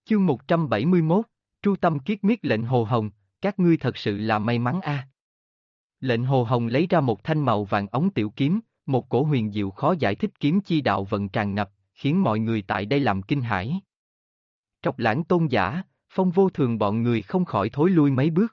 Chương 171, Tru Tâm Kiết Miết lệnh Hồ Hồng, các ngươi thật sự là may mắn a. Lệnh Hồ Hồng lấy ra một thanh màu vàng ống tiểu kiếm, một cổ huyền diệu khó giải thích kiếm chi đạo vận tràn ngập, khiến mọi người tại đây làm kinh hãi. Trọc Lãng Tôn giả, Phong Vô Thường bọn người không khỏi thối lui mấy bước.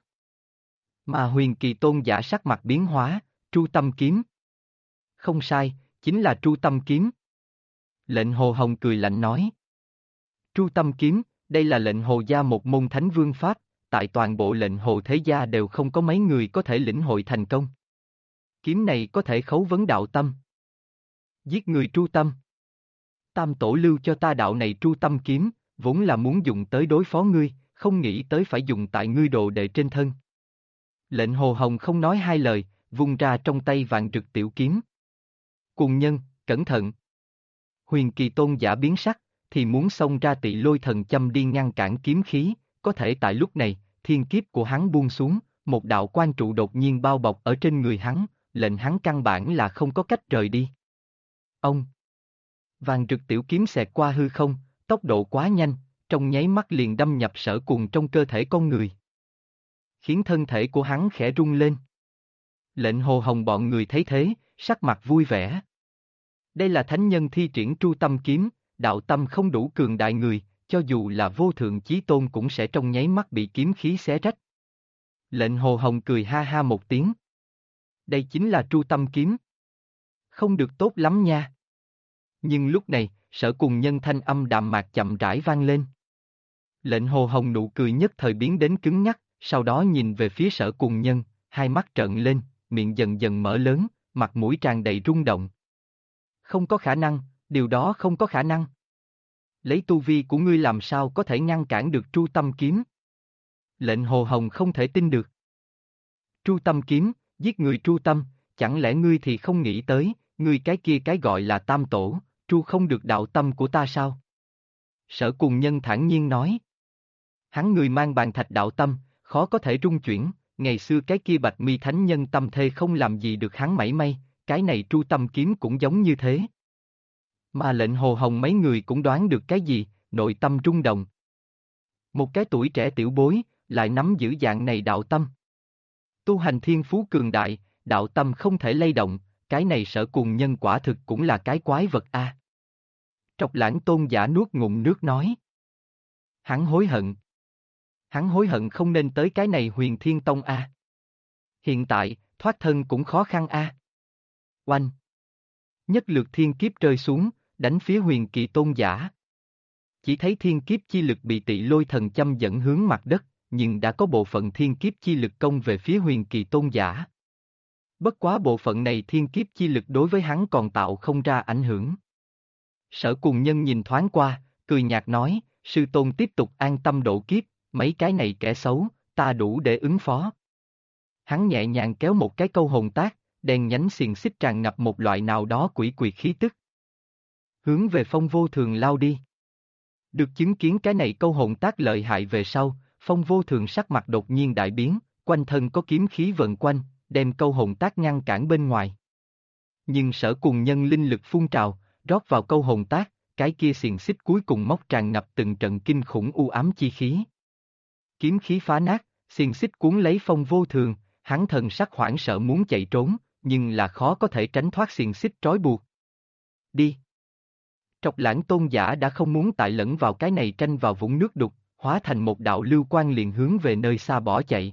Mà Huyền Kỳ Tôn giả sắc mặt biến hóa, Tru Tâm kiếm. Không sai, chính là Tru Tâm kiếm. Lệnh Hồ Hồng cười lạnh nói. Tru Tâm kiếm, đây là lệnh Hồ gia một môn thánh vương pháp, tại toàn bộ lệnh Hồ thế gia đều không có mấy người có thể lĩnh hội thành công. Kiếm này có thể khấu vấn đạo tâm. Giết người tru tâm. Tam tổ lưu cho ta đạo này Tru Tâm kiếm, vốn là muốn dùng tới đối phó ngươi, không nghĩ tới phải dùng tại ngươi đồ đệ trên thân. Lệnh Hồ Hồng không nói hai lời, vung ra trong tay vạn rực tiểu kiếm. Cuồng nhân, cẩn thận. Huyền Kỳ Tôn giả biến sắc, thì muốn xông ra Tị Lôi Thần Châm đi ngăn cản kiếm khí, có thể tại lúc này, thiên kiếp của hắn buông xuống, một đạo quan trụ đột nhiên bao bọc ở trên người hắn, lệnh hắn căn bản là không có cách rời đi. Ông! Vàng rực tiểu kiếm xẹt qua hư không, tốc độ quá nhanh, trong nháy mắt liền đâm nhập Sở Cuồng trong cơ thể con người. Khiến thân thể của hắn khẽ rung lên. Lệnh Hồ Hồng bọn người thấy thế, sắc mặt vui vẻ. Đây là thánh nhân thi triển Tru Tâm kiếm, đạo tâm không đủ cường đại người, cho dù là vô thượng chí tôn cũng sẽ trong nháy mắt bị kiếm khí xé rách. Lệnh Hồ Hồng cười ha ha một tiếng. Đây chính là Tru Tâm kiếm. Không được tốt lắm nha. Nhưng lúc này, Sở Cuồng nhân thanh âm đạm mạc chậm rãi vang lên. Lệnh Hồ Hồng nụ cười nhất thời biến đến cứng nhắc, sau đó nhìn về phía Sở Cuồng nhân, hai mắt trợn lên, miệng dần dần mở lớn, mặt mũi tràn đầy rung động. Không có khả năng, điều đó không có khả năng. Lấy tu vi của ngươi làm sao có thể ngăn cản được Tru Tâm kiếm? Lệnh Hồ Hồng không thể tin được. Tru Tâm kiếm, giết người tru tâm, chẳng lẽ ngươi thì không nghĩ tới, ngươi cái kia cái gọi là tam tổ, tru không được đạo tâm của ta sao? Sở Cuồng nhân thản nhiên nói. Hắn người mang bàn thạch đạo tâm, khó có thể rung chuyển, ngày xưa cái kia Bạch Mi thánh nhân tâm thê không làm gì được hắn mảy may, cái này Tru Tâm kiếm cũng giống như thế. Mà lệnh Hồ Hồng mấy người cũng đoán được cái gì, nội tâm rung động. Một cái tuổi trẻ tiểu bối, lại nắm giữ dạng này đạo tâm. Tu hành thiên phú cường đại, đạo tâm không thể lay động, cái này Sở Cuồng nhân quả thực cũng là cái quái vật a. Trọc Lãng Tôn giả nuốt ngụm nước nói. Hắn hối hận. Hắn hối hận không nên tới cái này Huyền Thiên Tông a. Hiện tại, thoát thân cũng khó khăn a. Oanh! Nhất lượt thiên kiếp rơi xuống, đánh phía Huyền Kỳ Tôn giả. Chỉ thấy thiên kiếp chi lực bị Tị Lôi Thần Châm dẫn hướng mặt đất, nhưng đã có bộ phận thiên kiếp chi lực công về phía Huyền Kỳ Tôn giả. Bất quá bộ phận này thiên kiếp chi lực đối với hắn còn tạo không ra ảnh hưởng. Sở Cuồng nhân nhìn thoáng qua, cười nhạt nói, sư tôn tiếp tục an tâm độ kiếp, mấy cái này kẻ xấu, ta đủ để ứng phó. Hắn nhẹ nhàng kéo một cái câu hồn tác, đèn nhánh xiềng xích tràn ngập một loại nào đó quỷ quyệt khí tức. Hướng về Phong Vô Thường lao đi. Được chứng kiến cái này câu hồn tác lợi hại về sau, Phong Vô Thường sắc mặt đột nhiên đại biến, quanh thân có kiếm khí vần quanh, đem câu hồn tác ngăn cản bên ngoài. Nhưng Sở Cuồng nhân linh lực phun trào, rót vào câu hồn tác, cái kia xiềng xích cuối cùng móc tràn ngập từng trận kinh khủng u ám chi khí. Kiếm khí phá nát, xiềng xích cuốn lấy Phong Vô Thường, hắn thần sắc hoảng sợ muốn chạy trốn, nhưng là khó có thể tránh thoát xiềng xích trói buộc. Đi! Trọc Lãng Tôn giả đã không muốn tại lẫn vào cái này tranh vào vũng nước đục, hóa thành một đạo lưu quang liền hướng về nơi xa bỏ chạy.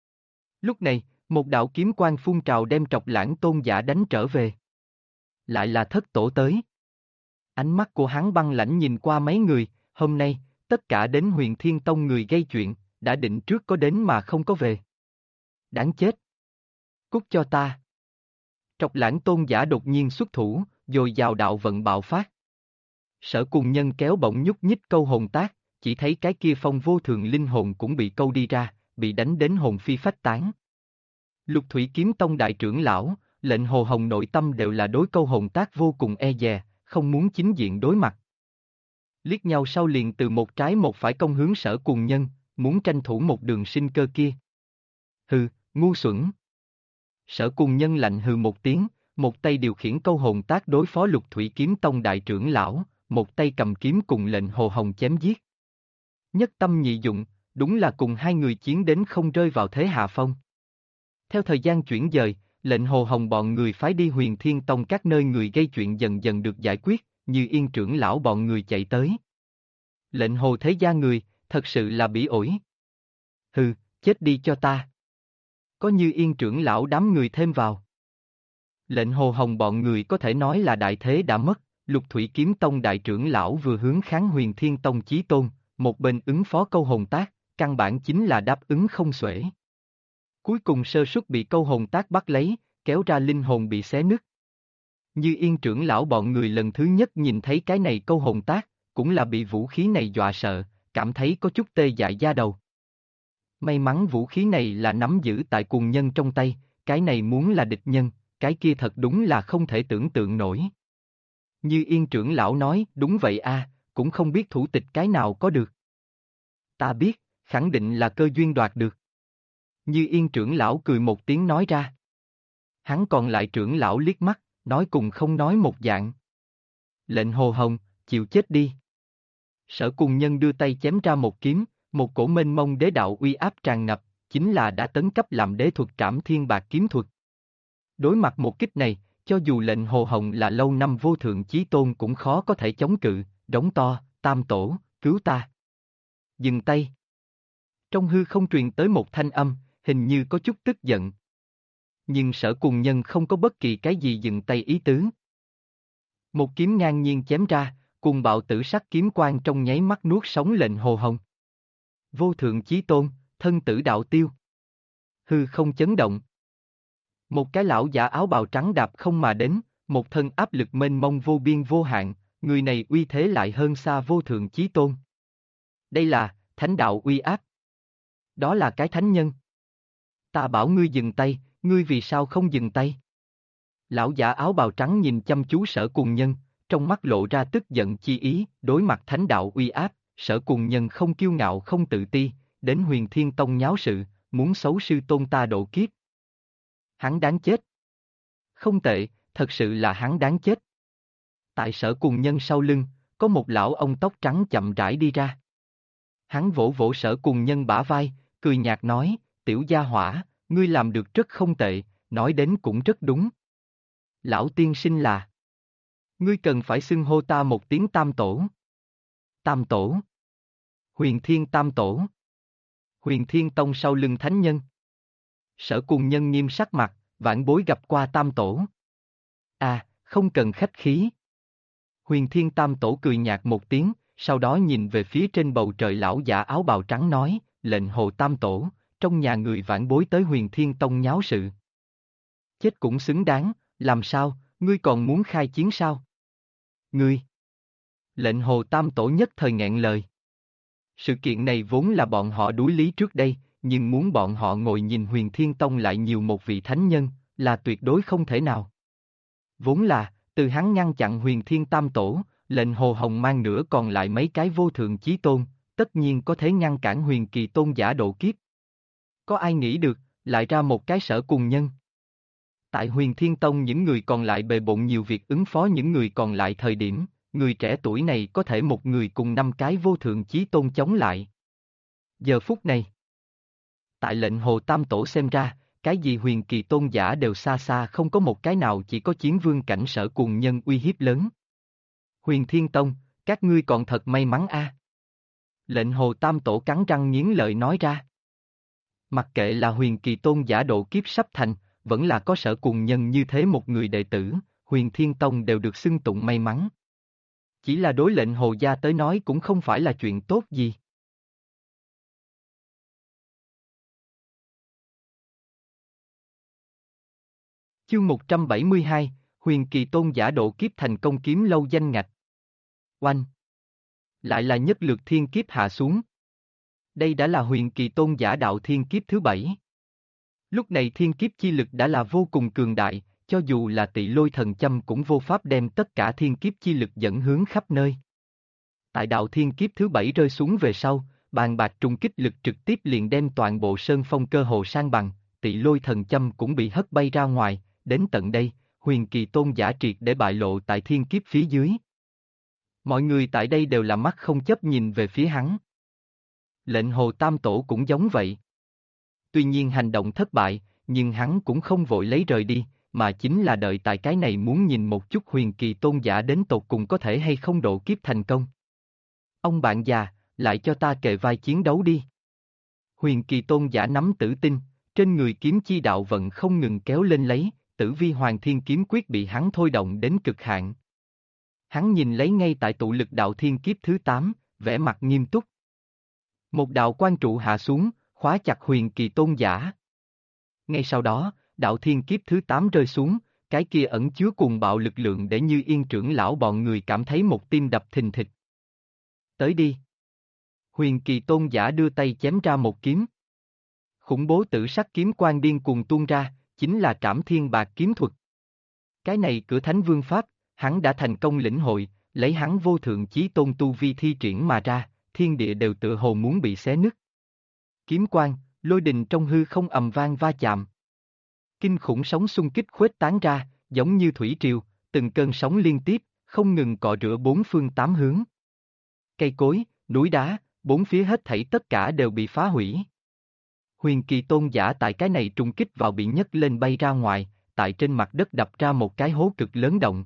Lúc này, một đạo kiếm quang phun trào đem Trọc Lãng Tôn giả đánh trở về. Lại là Thất Tổ tới. Ánh mắt của hắn băng lãnh nhìn qua mấy người, hôm nay, tất cả đến Huyền Thiên Tông người gây chuyện, đã định trước có đến mà không có về. Đáng chết! Cút cho ta! Trọc Lãng Tôn giả đột nhiên xuất thủ, dồi dào đạo vận bạo phát. Sở Cuồng nhân kéo bổng nhúc nhích câu hồn tác, chỉ thấy cái kia Phong Vô Thường linh hồn cũng bị câu đi ra, bị đánh đến hồn phi phách tán. Lục Thủy Kiếm Tông đại trưởng lão, lệnh Hồ Hồng nội tâm đều là đối câu hồn tác vô cùng e dè, không muốn chính diện đối mặt. Liếc nhau sau liền từ một trái một phải công hướng Sở Cuồng nhân, muốn tranh thủ một đường sinh cơ kia. Hừ, ngu xuẩn. Sở Cuồng nhân lạnh hừ một tiếng, một tay điều khiển câu hồn tác đối phó Lục Thủy Kiếm Tông đại trưởng lão, một tay cầm kiếm cùng lệnh Hồ Hồng chém giết. Nhất tâm nhị dụng, đúng là cùng hai người chiến đến không rơi vào thế hạ phong. Theo thời gian chuyển dời, lệnh Hồ Hồng bọn người phái đi Huyền Thiên Tông các nơi người gây chuyện dần dần được giải quyết, như Yên trưởng lão bọn người chạy tới. Lệnh Hồ thế gia người, thật sự là bỉ ổi. Hừ, chết đi cho ta. Có Như Yên trưởng lão đám người thêm vào. Lệnh Hồ Hồng bọn người có thể nói là đại thế đã mất, Lục Thủy Kiếm Tông đại trưởng lão vừa hướng kháng Huyền Thiên Tông chí tôn, một bên ứng phó câu hồn tác, căn bản chính là đáp ứng không xuể. Cuối cùng sơ suất bị câu hồn tác bắt lấy, kéo ra linh hồn bị xé nứt. Như Yên trưởng lão bọn người lần thứ nhất nhìn thấy cái này câu hồn tác, cũng là bị vũ khí này dọa sợ, cảm thấy có chút tê dại da đầu. May mắn vũ khí này là nắm giữ tại cuồng nhân trong tay, cái này muốn là địch nhân, cái kia thật đúng là không thể tưởng tượng nổi. Như Yên trưởng lão nói, đúng vậy a, cũng không biết thủ tịch cái nào có được. Ta biết, khẳng định là cơ duyên đoạt được. Như Yên trưởng lão cười một tiếng nói ra. Hắn còn lại trưởng lão liếc mắt, nói cùng không nói một dạng. Lệnh Hồ Hồng, chịu chết đi. Sở Cùng Nhân đưa tay chém ra một kiếm, một cổ mênh mông đế đạo uy áp tràn ngập, chính là đã tấn cấp làm đế thuật Trảm Thiên Bạc kiếm thuật. Đối mặt một kích này, cho dù lệnh Hồ Hồng là lâu năm vô thượng chí tôn cũng khó có thể chống cự, đống to, tam tổ, cứu ta. Dừng tay. Trong hư không truyền tới một thanh âm, hình như có chút tức giận. Nhưng Sở Cùng Nhân không có bất kỳ cái gì dừng tay ý tứ. Một kiếm ngang nhiên chém ra, cùng bạo tử sắc kiếm quang trong nháy mắt nuốt sống lệnh Hồ Hồng. Vô thượng chí tôn, thân tử đạo tiêu. Hư không chấn động. Một cái lão giả áo bào trắng đạp không mà đến, một thân áp lực mênh mông vô biên vô hạn, người này uy thế lại hơn xa vô thượng chí tôn. Đây là, thánh đạo uy áp. Đó là cái thánh nhân. Ta bảo ngươi dừng tay, ngươi vì sao không dừng tay? Lão giả áo bào trắng nhìn chăm chú Sở Cùng Nhân, trong mắt lộ ra tức giận chi ý, đối mặt thánh đạo uy áp, Sở Cùng Nhân không kiêu ngạo không tự ti, đến Huyền Thiên Tông nháo sự, muốn xấu sư tôn ta độ kiếp. Hắn đáng chết. Không tệ, thật sự là hắn đáng chết. Tại Sở Cùng Nhân sau lưng, có một lão ông tóc trắng chậm rãi đi ra. Hắn vỗ vỗ Sở Cùng Nhân bả vai, cười nhạt nói, tiểu gia hỏa, ngươi làm được rất không tệ, nói đến cũng rất đúng. Lão tiên sinh là. Ngươi cần phải xưng hô ta một tiếng tam tổ. Tam tổ. Huyền Thiên Tam Tổ. Huyền Thiên Tông sau lưng thánh nhân. Sở Cùng Nhân nghiêm sắc mặt, vãn bối gặp qua Tam Tổ. À, không cần khách khí. Huyền Thiên Tam Tổ cười nhạt một tiếng, sau đó nhìn về phía trên bầu trời lão giả áo bào trắng nói, lệnh Hồ Tam Tổ, trong nhà người vãn bối tới Huyền Thiên Tông nháo sự. Chết cũng xứng đáng, làm sao, ngươi còn muốn khai chiến sao? Ngươi! Lệnh Hồ Tam Tổ nhất thời nghẹn lời. Sự kiện này vốn là bọn họ đuối lý trước đây, nhưng muốn bọn họ ngồi nhìn Huyền Thiên Tông lại nhiều một vị thánh nhân, là tuyệt đối không thể nào. Vốn là, từ hắn ngăn chặn Huyền Thiên Tam Tổ, lệnh Hồ Hồng mang nữa còn lại mấy cái vô thượng chí tôn, tất nhiên có thể ngăn cản Huyền Kỳ Tôn giả độ kiếp. Có ai nghĩ được, lại ra một cái Sở Cùng Nhân. Tại Huyền Thiên Tông những người còn lại bề bộn nhiều việc ứng phó những người còn lại thời điểm, người trẻ tuổi này có thể một người cùng 5 cái vô thượng chí tôn chống lại. Giờ phút này, tại lệnh Hồ Tam Tổ xem ra, cái gì Huyền Kỳ Tôn giả đều xa xa không có một cái nào chỉ có chiến vương cảnh Sở Cùng Nhân uy hiếp lớn. Huyền Thiên Tông, các ngươi còn thật may mắn a. Lệnh Hồ Tam Tổ cắn răng nghiến lợi nói ra. Mặc kệ là Huyền Kỳ Tôn giả độ kiếp sắp thành, vẫn là có Sở Cùng Nhân như thế một người đệ tử, Huyền Thiên Tông đều được xưng tụng may mắn. Chỉ là đối lệnh Hồ gia tới nói cũng không phải là chuyện tốt gì. Chương 172, Huyền Kỳ Tôn giả độ kiếp thành công kiếm lâu danh ngạch. Oanh! Lại là nhất lượt thiên kiếp hạ xuống. Đây đã là Huyền Kỳ Tôn giả đạo thiên kiếp thứ 7. Lúc này thiên kiếp chi lực đã là vô cùng cường đại, cho dù là Tị Lôi Thần Châm cũng vô pháp đem tất cả thiên kiếp chi lực dẫn hướng khắp nơi. Tại đạo thiên kiếp thứ 7 rơi xuống về sau, bàn bạc trùng kích lực trực tiếp liền đem toàn bộ sơn phong cơ hồ san bằng, Tị Lôi Thần Châm cũng bị hất bay ra ngoài, đến tận đây, Huyền Kỳ Tôn giả triệt để bại lộ tại thiên kiếp phía dưới. Mọi người tại đây đều là mắt không chấp nhìn về phía hắn. Lệnh Hồ Tam Tổ cũng giống vậy. Tuy nhiên hành động thất bại, nhưng hắn cũng không vội lấy rời đi, mà chính là đợi tại cái này muốn nhìn một chút Huyền Kỳ Tôn giả đến tột cùng có thể hay không độ kiếp thành công. Ông bạn già, lại cho ta kề vai chiến đấu đi. Huyền Kỳ Tôn giả nắm tử tinh, trên người kiếm chi đạo vận không ngừng kéo lên lấy, Tử Vi Hoàng Thiên kiếm quyết bị hắn thôi động đến cực hạn. Hắn nhìn lấy ngay tại tụ lực đạo thiên kiếp thứ 8, vẻ mặt nghiêm túc. Một đạo quan trụ hạ xuống, khóa chặt Huyền Kỳ Tôn giả. Ngay sau đó, đạo thiên kiếp thứ 8 rơi xuống, cái kia ẩn chứa cuồng bạo lực lượng để Như Yên trưởng lão bọn người cảm thấy một tim đập thình thịch. Tới đi. Huyền Kỳ Tôn giả đưa tay chém ra một kiếm. Khủng bố tử sắc kiếm quang điên cuồng tuôn ra, chính là Trảm Thiên Bạc kiếm thuật. Cái này cửa Thánh Vương Pháp, hắn đã thành công lĩnh hội, lấy hắn vô thượng chí tôn tu vi thi triển mà ra, thiên địa đều tựa hồ muốn bị xé nứt. Kiếm quang, lôi đình trong hư không ầm vang va chạm. Kinh khủng sóng xung kích khuếch tán ra, giống như thủy triều, từng cơn sóng liên tiếp, không ngừng cọ rửa bốn phương tám hướng. Cây cối, núi đá, bốn phía hết thảy tất cả đều bị phá hủy. Huyền Kỳ Tôn giả tại cái này trùng kích vào bị nhấc lên bay ra ngoài, tại trên mặt đất đập ra một cái hố cực lớn động.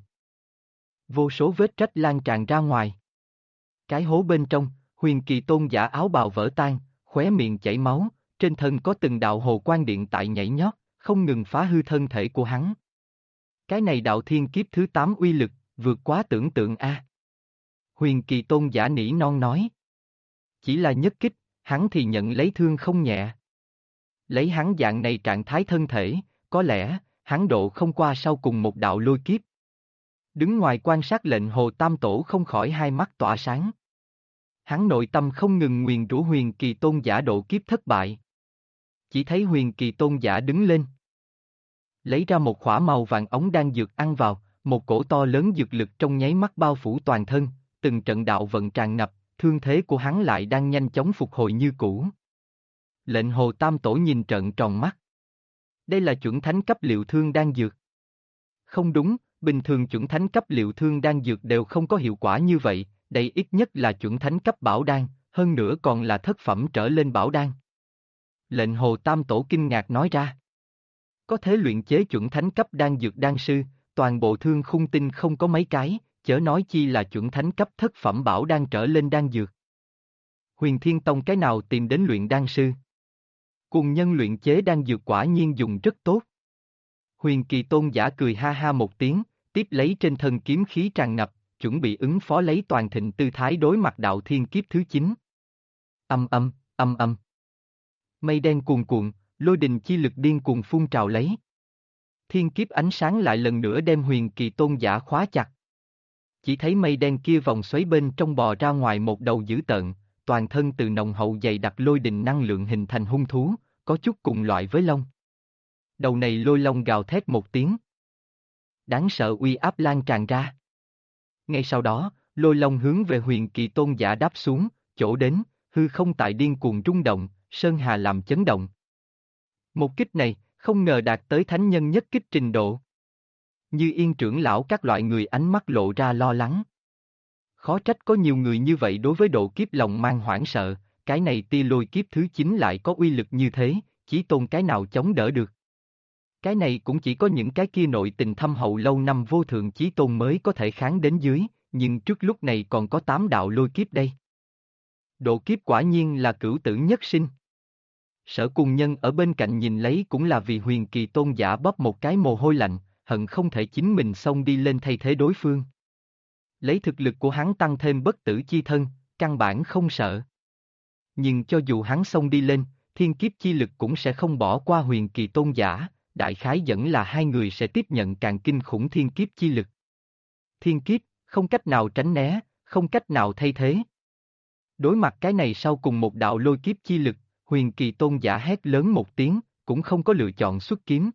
Vô số vết rách lan tràn ra ngoài. Cái hố bên trong, Huyền Kỳ Tôn giả áo bào vỡ tan, khóe miệng chảy máu, trên thân có từng đạo hồ quang điện tại nhảy nhót, không ngừng phá hư thân thể của hắn. Cái này đạo thiên kiếp thứ 8 uy lực, vượt quá tưởng tượng a. Huyền Kỳ Tôn giả nỉ non nói. Chỉ là nhất kích, hắn thì nhận lấy thương không nhẹ. Lấy hắn dạng này trạng thái thân thể, có lẽ, hắn độ không qua sau cùng một đạo lôi kiếp. Đứng ngoài quan sát Lệnh Hồ Tam Tổ không khỏi hai mắt tỏa sáng. Hắn nội tâm không ngừng nguyền rủa Huyền Kỳ Tôn giả độ kiếp thất bại. Chỉ thấy Huyền Kỳ Tôn giả đứng lên. Lấy ra một khỏa màu vàng ống đan dược ăn vào, một cổ to lớn dược lực trong nháy mắt bao phủ toàn thân, từng trận đạo vận tràn ngập, thương thế của hắn lại đang nhanh chóng phục hồi như cũ. Lệnh Hồ Tam Tổ nhìn trợn tròn mắt. Đây là chuẩn thánh cấp liệu thương đan dược. Không đúng, bình thường chuẩn thánh cấp liệu thương đan dược đều không có hiệu quả như vậy, đây ít nhất là chuẩn thánh cấp bảo đan, hơn nữa còn là thất phẩm trở lên bảo đan. Lệnh Hồ Tam Tổ kinh ngạc nói ra. Có thể luyện chế chuẩn thánh cấp đan dược đan sư, toàn bộ thương khung tinh không có mấy cái, chớ nói chi là chuẩn thánh cấp thất phẩm bảo đan trở lên đan dược. Huyền Thiên Tông cái nào tìm đến luyện đan sư? Cùng nhân luyện chế đan dược quả nhiên dùng rất tốt. Huyền Kỳ Tôn giả cười ha ha một tiếng, tiếp lấy trên thân kiếm khí tràn ngập, chuẩn bị ứng phó lấy toàn thịnh tư thái đối mặt đạo thiên kiếp thứ 9. Âm âm, âm âm. Mây đen cuồn cuộn, lôi đình chi lực điên cuồng phun trào lấy. Thiên kiếp ánh sáng lại lần nữa đem Huyền Kỳ Tôn giả khóa chặt. Chỉ thấy mây đen kia vòng xoáy bên trong bò ra ngoài một đầu dữ tợn, toàn thân từ nồng hậu dày đặc lôi đình năng lượng hình thành hung thú, có chút cùng loại với long. Đầu này lôi long gào thét một tiếng. Đáng sợ uy áp lan tràn ra. Ngay sau đó, lôi long hướng về Huyền Kỳ Tôn giả đáp xuống, chỗ đến, hư không tại điên cuồng rung động, sơn hà làm chấn động. Một kích này, không ngờ đạt tới thánh nhân nhất kích trình độ. Như Yên trưởng lão các loại người ánh mắt lộ ra lo lắng. Khó trách có nhiều người như vậy đối với độ kiếp lòng mang hoảng sợ, cái này tia lôi kiếp thứ 9 lại có uy lực như thế, chí tôn cái nào chống đỡ được. Cái này cũng chỉ có những cái kia nội tình thâm hậu lâu năm vô thượng chí tôn mới có thể kháng đến dưới, nhưng trước lúc này còn có 8 đạo lôi kiếp đây. Độ kiếp quả nhiên là cửu tử nhất sinh. Sở Cùng Nhân ở bên cạnh nhìn lấy cũng là vì Huyền Kỳ Tôn giả bóp một cái mồ hôi lạnh, hận không thể chính mình xông đi lên thay thế đối phương. Lấy thực lực của hắn tăng thêm bất tử chi thân, căn bản không sợ. Nhưng cho dù hắn xông đi lên, thiên kiếp chi lực cũng sẽ không bỏ qua Huyền Kỳ Tôn giả, đại khái dẫn là hai người sẽ tiếp nhận càng kinh khủng thiên kiếp chi lực. Thiên kiếp, không cách nào tránh né, không cách nào thay thế. Đối mặt cái này sau cùng một đạo lôi kiếp chi lực, Huyền Kỳ Tôn giả hét lớn một tiếng, cũng không có lựa chọn xuất kiếm.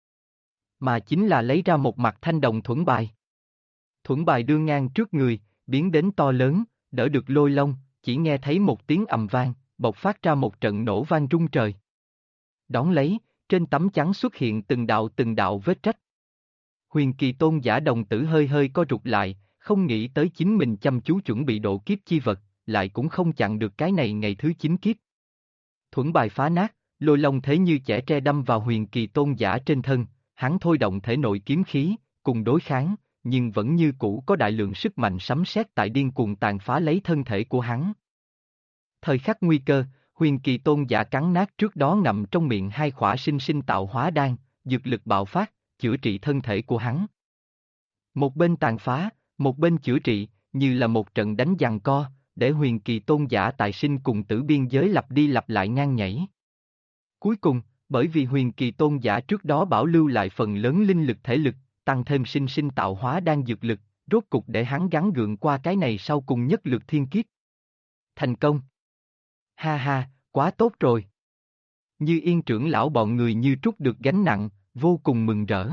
Mà chính là lấy ra một mặt thanh đồng thuẫn bài. Thuẫn bài đưa ngang trước người, biến đến to lớn, đỡ được lôi long, chỉ nghe thấy một tiếng ầm vang, bộc phát ra một trận nổ vang rung trời. Đón lấy, trên tấm chắn xuất hiện từng đạo vết rách. Huyền Kỳ Tôn giả đồng tử hơi hơi co rụt lại, không nghĩ tới chính mình chăm chú chuẩn bị độ kiếp chi vật, lại cũng không chặn được cái này ngày thứ 9 kiếp. Thuẫn bài phá nát, lôi long thế như chẻ tre đâm vào huyền kỳ tôn giả trên thân, hắn thôi động thể nội kiếm khí, cùng đối kháng, nhưng vẫn như cũ có đại lượng sức mạnh sấm sét tại điên cuồng tàn phá lấy thân thể của hắn. Thời khắc nguy cơ, huyền kỳ tôn giả cắn nát trước đó ngậm trong miệng hai khỏa sinh sinh tạo hóa đan, dược lực bạo phát, chữa trị thân thể của hắn. Một bên tàn phá, một bên chữa trị, như là một trận đánh giằng co, để huyền kỳ tôn giả tại sinh cùng tử biên giới lặp đi lặp lại ngang nhảy. Cuối cùng, bởi vì huyền kỳ tôn giả trước đó bảo lưu lại phần lớn linh lực thể lực, tăng thêm sinh sinh tạo hóa đan dược lực, rốt cục để hắn gắng gượng qua cái này sau cùng nhất lượt thiên kiếp. Thành công! Ha ha, quá tốt rồi! Như Yên trưởng lão bọn người như trút được gánh nặng, vô cùng mừng rỡ.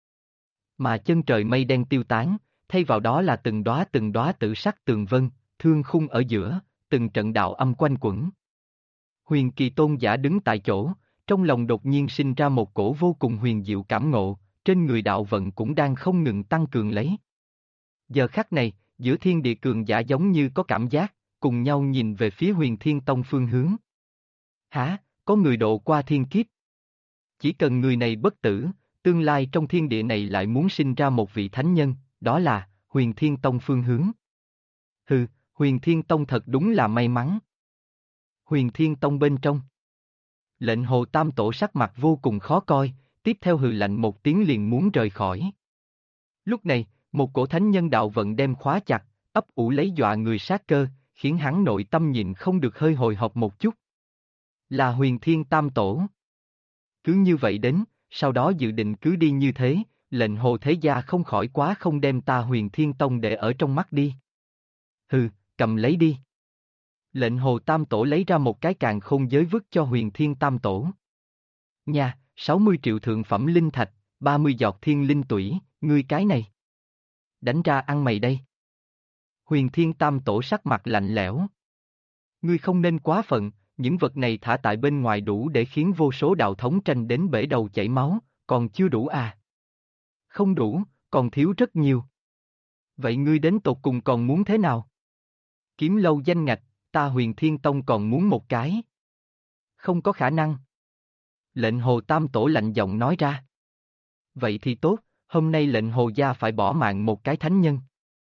Mà chân trời mây đen tiêu tán, thay vào đó là từng đóa tử sắc tường vân, thương khung ở giữa, từng trận đạo âm quanh quẩn. Huyền kỳ tôn giả đứng tại chỗ, trong lòng đột nhiên sinh ra một cổ vô cùng huyền diệu cảm ngộ, trên người đạo vận cũng đang không ngừng tăng cường lấy. Giờ khắc này, giữa thiên địa cường giả giống như có cảm giác, cùng nhau nhìn về phía Huyền Thiên Tông phương hướng. Hả, có người độ qua thiên kiếp. Chỉ cần người này bất tử, tương lai trong thiên địa này lại muốn sinh ra một vị thánh nhân, đó là Huyền Thiên Tông phương hướng. Hừ, Huyền Thiên Tông thật đúng là may mắn. Huyền Thiên Tông bên trong. Lệnh Hồ Tam Tổ sắc mặt vô cùng khó coi, tiếp theo hừ lạnh một tiếng liền muốn rời khỏi. Lúc này, một cổ thánh nhân đạo vận đem khóa chặt, ấp ủ lấy dọa người sát cơ, khiến hắn nội tâm nhịn không được hơi hồi hộp một chút. Là Huyền Thiên Tam Tổ. Cứ như vậy đến, sau đó dự định cứ đi như thế, lệnh Hồ Thế Gia không khỏi quá không đem ta Huyền Thiên Tông để ở trong mắt đi. Hừ, cầm lấy đi. Lệnh Hồ Tam Tổ lấy ra một cái càn khôn giới vứt cho Huyền Thiên Tam Tổ. Nha, 60 triệu thượng phẩm linh thạch, 30 giọt thiên linh tủy, ngươi cái này. Đánh ra ăn mày đây. Huyền Thiên Tam Tổ sắc mặt lạnh lẽo. Ngươi không nên quá phận, những vật này thả tại bên ngoài đủ để khiến vô số đạo thống tranh đến bể đầu chảy máu, còn chưa đủ à? Không đủ, còn thiếu rất nhiều. Vậy ngươi đến tột cùng còn muốn thế nào? Kiếm lâu danh ngạch, ta Huyền Thiên Tông còn muốn một cái. Không có khả năng. Lệnh Hồ Tam Tổ lạnh giọng nói ra. Vậy thì tốt, hôm nay lệnh Hồ gia phải bỏ mạng một cái thánh nhân.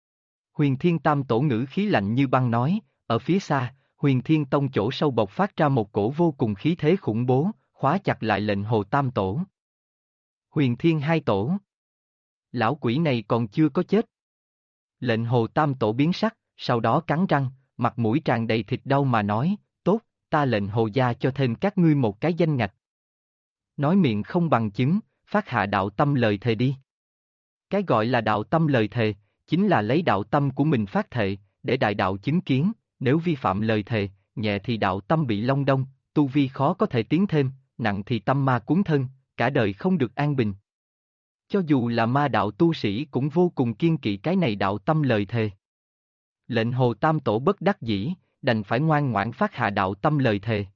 Huyền Thiên Tam Tổ ngữ khí lạnh như băng nói, ở phía xa, Huyền Thiên Tông chỗ sâu bộc phát ra một cổ vô cùng khí thế khủng bố, khóa chặt lại lệnh Hồ Tam Tổ. Huyền Thiên Hai Tổ. Lão quỷ này còn chưa có chết. Lệnh Hồ Tam Tổ biến sắc, sau đó cắn răng, mặt mũi tràn đầy thịt đau mà nói, tốt, ta lệnh Hồ gia cho thêm các ngươi một cái danh ngạch. Nói miệng không bằng chứng, phát hạ đạo tâm lời thề đi. Cái gọi là đạo tâm lời thề, chính là lấy đạo tâm của mình phát thệ, để đại đạo chứng kiến, nếu vi phạm lời thề, nhẹ thì đạo tâm bị long đong, tu vi khó có thể tiến thêm, nặng thì tâm ma cuốn thân, cả đời không được an bình. Cho dù là ma đạo tu sĩ cũng vô cùng kiên kỵ cái này đạo tâm lời thề. Lệnh Hồ Tam Tổ bất đắc dĩ, đành phải ngoan ngoãn phát hạ đạo tâm lời thề.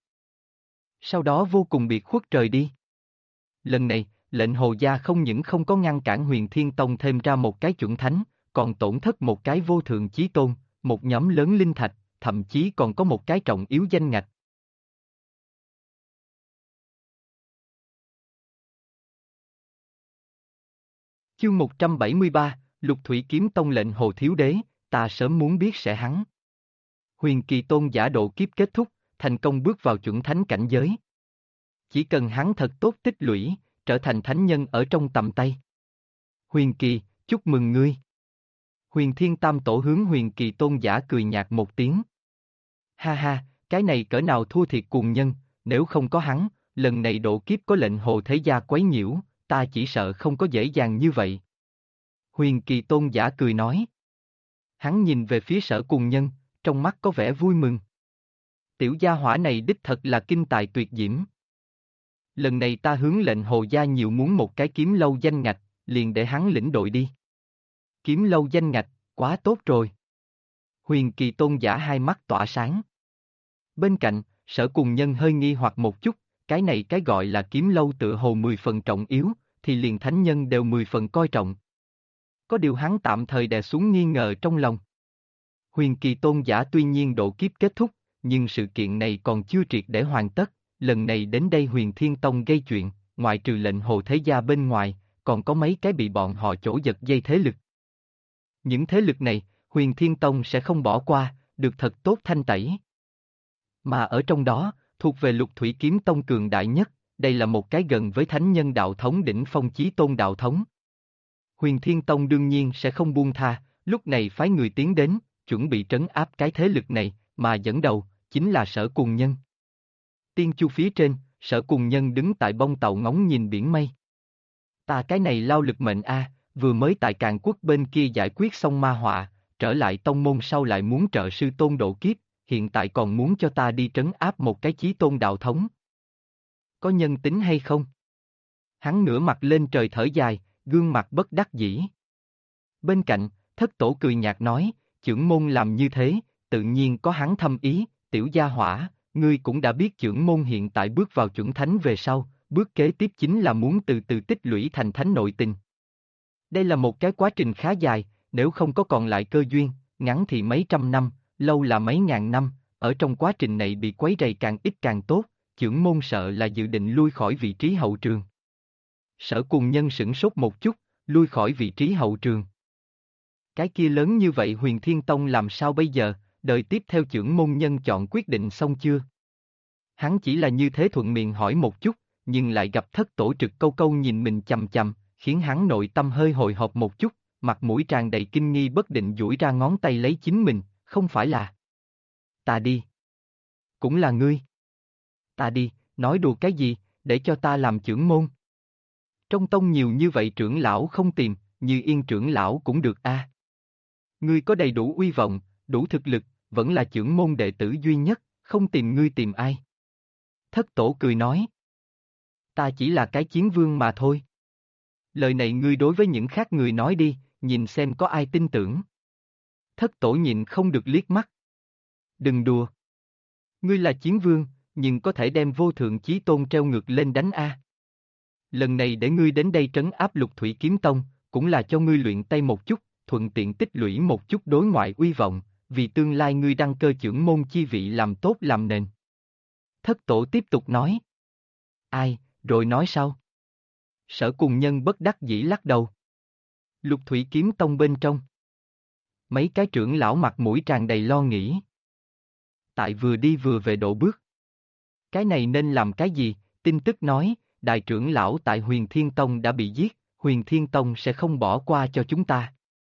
Sau đó vô cùng biệt khuất trời đi. Lần này, lệnh Hồ gia không những không có ngăn cản Huyền Thiên Tông thêm ra một cái chuẩn thánh, còn tổn thất một cái vô thượng chí tôn, một nhóm lớn linh thạch, thậm chí còn có một cái trọng yếu danh ngạch. Chương 173, Lục Thủy Kiếm Tông lệnh Hồ Thiếu Đế, ta sớm muốn biết sẽ hắn. Huyền Kỳ Tôn giả độ kiếp kết thúc, thành công bước vào chuẩn thánh cảnh giới. Chỉ cần hắn thật tốt tích lũy, trở thành thánh nhân ở trong tầm tay. Huyền Kỳ, chúc mừng ngươi. Huyền Thiên Tam Tổ hướng Huyền Kỳ Tôn giả cười nhạt một tiếng. Ha ha, cái này cỡ nào thua thiệt cuồng nhân, nếu không có hắn, lần này độ kiếp có lệnh Hồ Thế Gia quấy nhiễu, ta chỉ sợ không có dễ dàng như vậy. Huyền Kỳ Tôn giả cười nói. Hắn nhìn về phía Sở Cuồng Nhân, trong mắt có vẻ vui mừng. Tiểu gia hỏa này đích thật là kinh tài tuyệt diễm. Lần này ta hướng lệnh Hồ gia nhiều muốn một cái kiếm lâu danh ngạch, liền để hắn lĩnh đội đi. Kiếm lâu danh ngạch, quá tốt rồi. Huyền Kỳ Tôn giả hai mắt tỏa sáng. Bên cạnh, Sở Cuồng Nhân hơi nghi hoặc một chút, cái này cái gọi là kiếm lâu tựa hồ 10 phần trọng yếu, thì liền thánh nhân đều 10 phần coi trọng. Có điều hắn tạm thời đè xuống nghi ngờ trong lòng. Huyền kỳ tôn giả tuy nhiên độ kiếp kết thúc, nhưng sự kiện này còn chưa triệt để hoàn tất, lần này đến đây Huyền Thiên Tông gây chuyện, ngoại trừ lệnh hồ thế gia bên ngoài, còn có mấy cái bị bọn họ chỗ giật dây thế lực. Những thế lực này, Huyền Thiên Tông sẽ không bỏ qua, được thật tốt thanh tẩy. Mà ở trong đó, thuộc về Lục Thủy Kiếm Tông cường đại nhất, đây là một cái gần với thánh nhân đạo thống đỉnh phong chí tôn đạo thống. Huyền Thiên Tông đương nhiên sẽ không buông tha, lúc này phái người tiến đến, chuẩn bị trấn áp cái thế lực này, mà dẫn đầu, chính là Sở Cùng Nhân. Tiên Chu phía trên, Sở Cùng Nhân đứng tại bông tàu ngóng nhìn biển mây. Ta cái này lao lực mệnh a, vừa mới tại Càn Quốc bên kia giải quyết xong ma họa, trở lại tông môn sau lại muốn trợ sư tôn độ kiếp, hiện tại còn muốn cho ta đi trấn áp một cái chí tôn đạo thống. Có nhân tính hay không? Hắn ngửa mặt lên trời thở dài, gương mặt bất đắc dĩ. Bên cạnh, Thất Tổ cười nhạt nói, chưởng môn làm như thế, tự nhiên có hắn thâm ý, tiểu gia hỏa, ngươi cũng đã biết chưởng môn hiện tại bước vào chuẩn thánh về sau, bước kế tiếp chính là muốn từ từ tích lũy thành thánh nội tình. Đây là một cái quá trình khá dài, nếu không có còn lại cơ duyên, ngắn thì mấy trăm năm, lâu là mấy ngàn năm, ở trong quá trình này bị quấy rầy càng ít càng tốt, chưởng môn sợ là dự định lui khỏi vị trí hậu trường. Sở Cùng Nhân sửng sốt một chút, lui khỏi vị trí hậu trường. Cái kia lớn như vậy Huyền Thiên Tông làm sao bây giờ, đời tiếp theo chưởng môn nhân chọn quyết định xong chưa? Hắn chỉ là như thế thuận miệng hỏi một chút, nhưng lại gặp Thất Tổ trực câu câu nhìn mình chằm chằm, khiến hắn nội tâm hơi hồi hộp một chút, mặt mũi tràn đầy kinh nghi bất định duỗi ra ngón tay lấy chính mình, không phải là. Ta đi. Cũng là ngươi. Ta đi, nói đùa cái gì, để cho ta làm chưởng môn. Trong tông nhiều như vậy trưởng lão không tìm, như Yên trưởng lão cũng được a. Ngươi có đầy đủ uy vọng, đủ thực lực, vẫn là chưởng môn đệ tử duy nhất, không tìm ngươi tìm ai. Thất Tổ cười nói. Ta chỉ là cái chiến vương mà thôi. Lời này ngươi đối với những khác người nói đi, nhìn xem có ai tin tưởng. Thất Tổ nhịn không được liếc mắt. Đừng đùa. Ngươi là chiến vương, nhưng có thể đem vô thượng chí tôn treo ngược lên đánh a. Lần này để ngươi đến đây trấn áp Lục Thủy Kiếm Tông, cũng là cho ngươi luyện tay một chút, thuận tiện tích lũy một chút đối ngoại uy vọng, vì tương lai ngươi đăng cơ chưởng môn chi vị làm tốt làm nền. Thất Tổ tiếp tục nói. Ai, rồi nói sao? Sở Cùng Nhân bất đắc dĩ lắc đầu. Lục Thủy Kiếm Tông bên trong. Mấy cái trưởng lão mặt mũi tràn đầy lo nghĩ. Tại vừa đi vừa về độ bước. Cái này nên làm cái gì? Tin tức nói, đại trưởng lão tại Huyền Thiên Tông đã bị giết, Huyền Thiên Tông sẽ không bỏ qua cho chúng ta.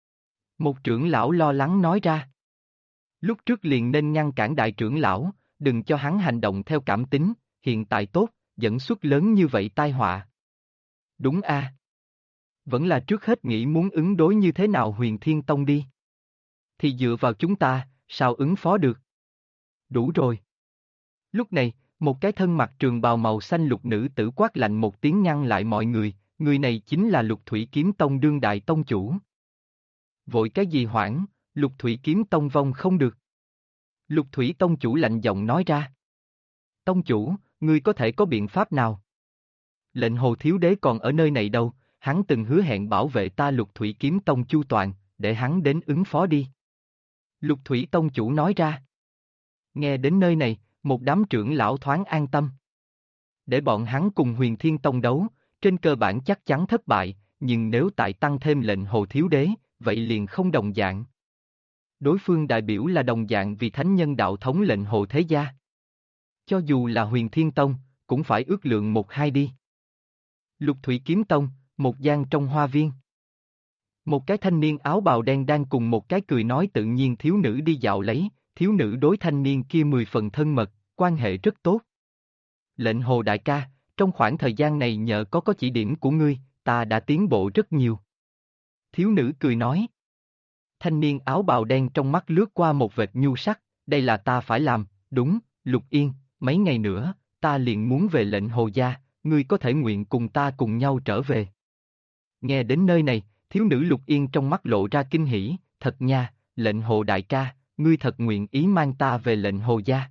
Một trưởng lão lo lắng nói ra. Lúc trước liền nên ngăn cản đại trưởng lão, đừng cho hắn hành động theo cảm tính, hiện tại tốt, dẫn xuất lớn như vậy tai họa. Đúng a. Vẫn là trước hết nghĩ muốn ứng đối như thế nào Huyền Thiên Tông đi. Thì dựa vào chúng ta, sao ứng phó được? Đủ rồi. Lúc này, một cái thân mặc trường bào màu xanh lục nữ tử quát lạnh một tiếng ngăn lại mọi người này chính là Lục Thủy Kiếm Tông đương đại tông chủ. Vội cái gì hoảng, Lục Thủy Kiếm Tông vong không được. Lục Thủy Tông chủ lạnh giọng nói ra. Tông chủ, ngươi có thể có biện pháp nào? Lệnh Hồ Thiếu Đế còn ở nơi này đâu, hắn từng hứa hẹn bảo vệ ta Lục Thủy Kiếm Tông chu toàn, để hắn đến ứng phó đi. Lục Thủy Tông chủ nói ra. Nghe đến nơi này, một đám trưởng lão thoáng an tâm. Để bọn hắn cùng Huyền Thiên Tông đấu, trên cơ bản chắc chắn thất bại, nhưng nếu tại tăng thêm lệnh Hồ Thiếu Đế, vậy liền không đồng dạng. Đối phương đại biểu là đồng dạng vì thánh nhân đạo thống lệnh Hồ Thế Gia. Cho dù là Huyền Thiên Tông, cũng phải ước lượng một hai đi. Lục Thủy Kiếm Tông, một gian trong hoa viên. Một cái thanh niên áo bào đen đang cùng một cái cười nói tự nhiên thiếu nữ đi dạo lấy, thiếu nữ đối thanh niên kia 10 phần thân mật, quan hệ rất tốt. Lệnh Hồ đại ca, trong khoảng thời gian này nhờ có chỉ điểm của ngươi, ta đã tiến bộ rất nhiều. Thiếu nữ cười nói. Thanh niên áo bào đen trong mắt lướt qua một vệt nhu sắc, đây là ta phải làm, đúng, Lục Yên, mấy ngày nữa, ta liền muốn về lệnh Hồ gia, ngươi có thể nguyện cùng ta cùng nhau trở về. Nghe đến nơi này, thiếu nữ Lục Yên trong mắt lộ ra kinh hỉ, thật nha, lệnh Hồ đại ca, ngươi thật nguyện ý mang ta về lệnh Hồ gia.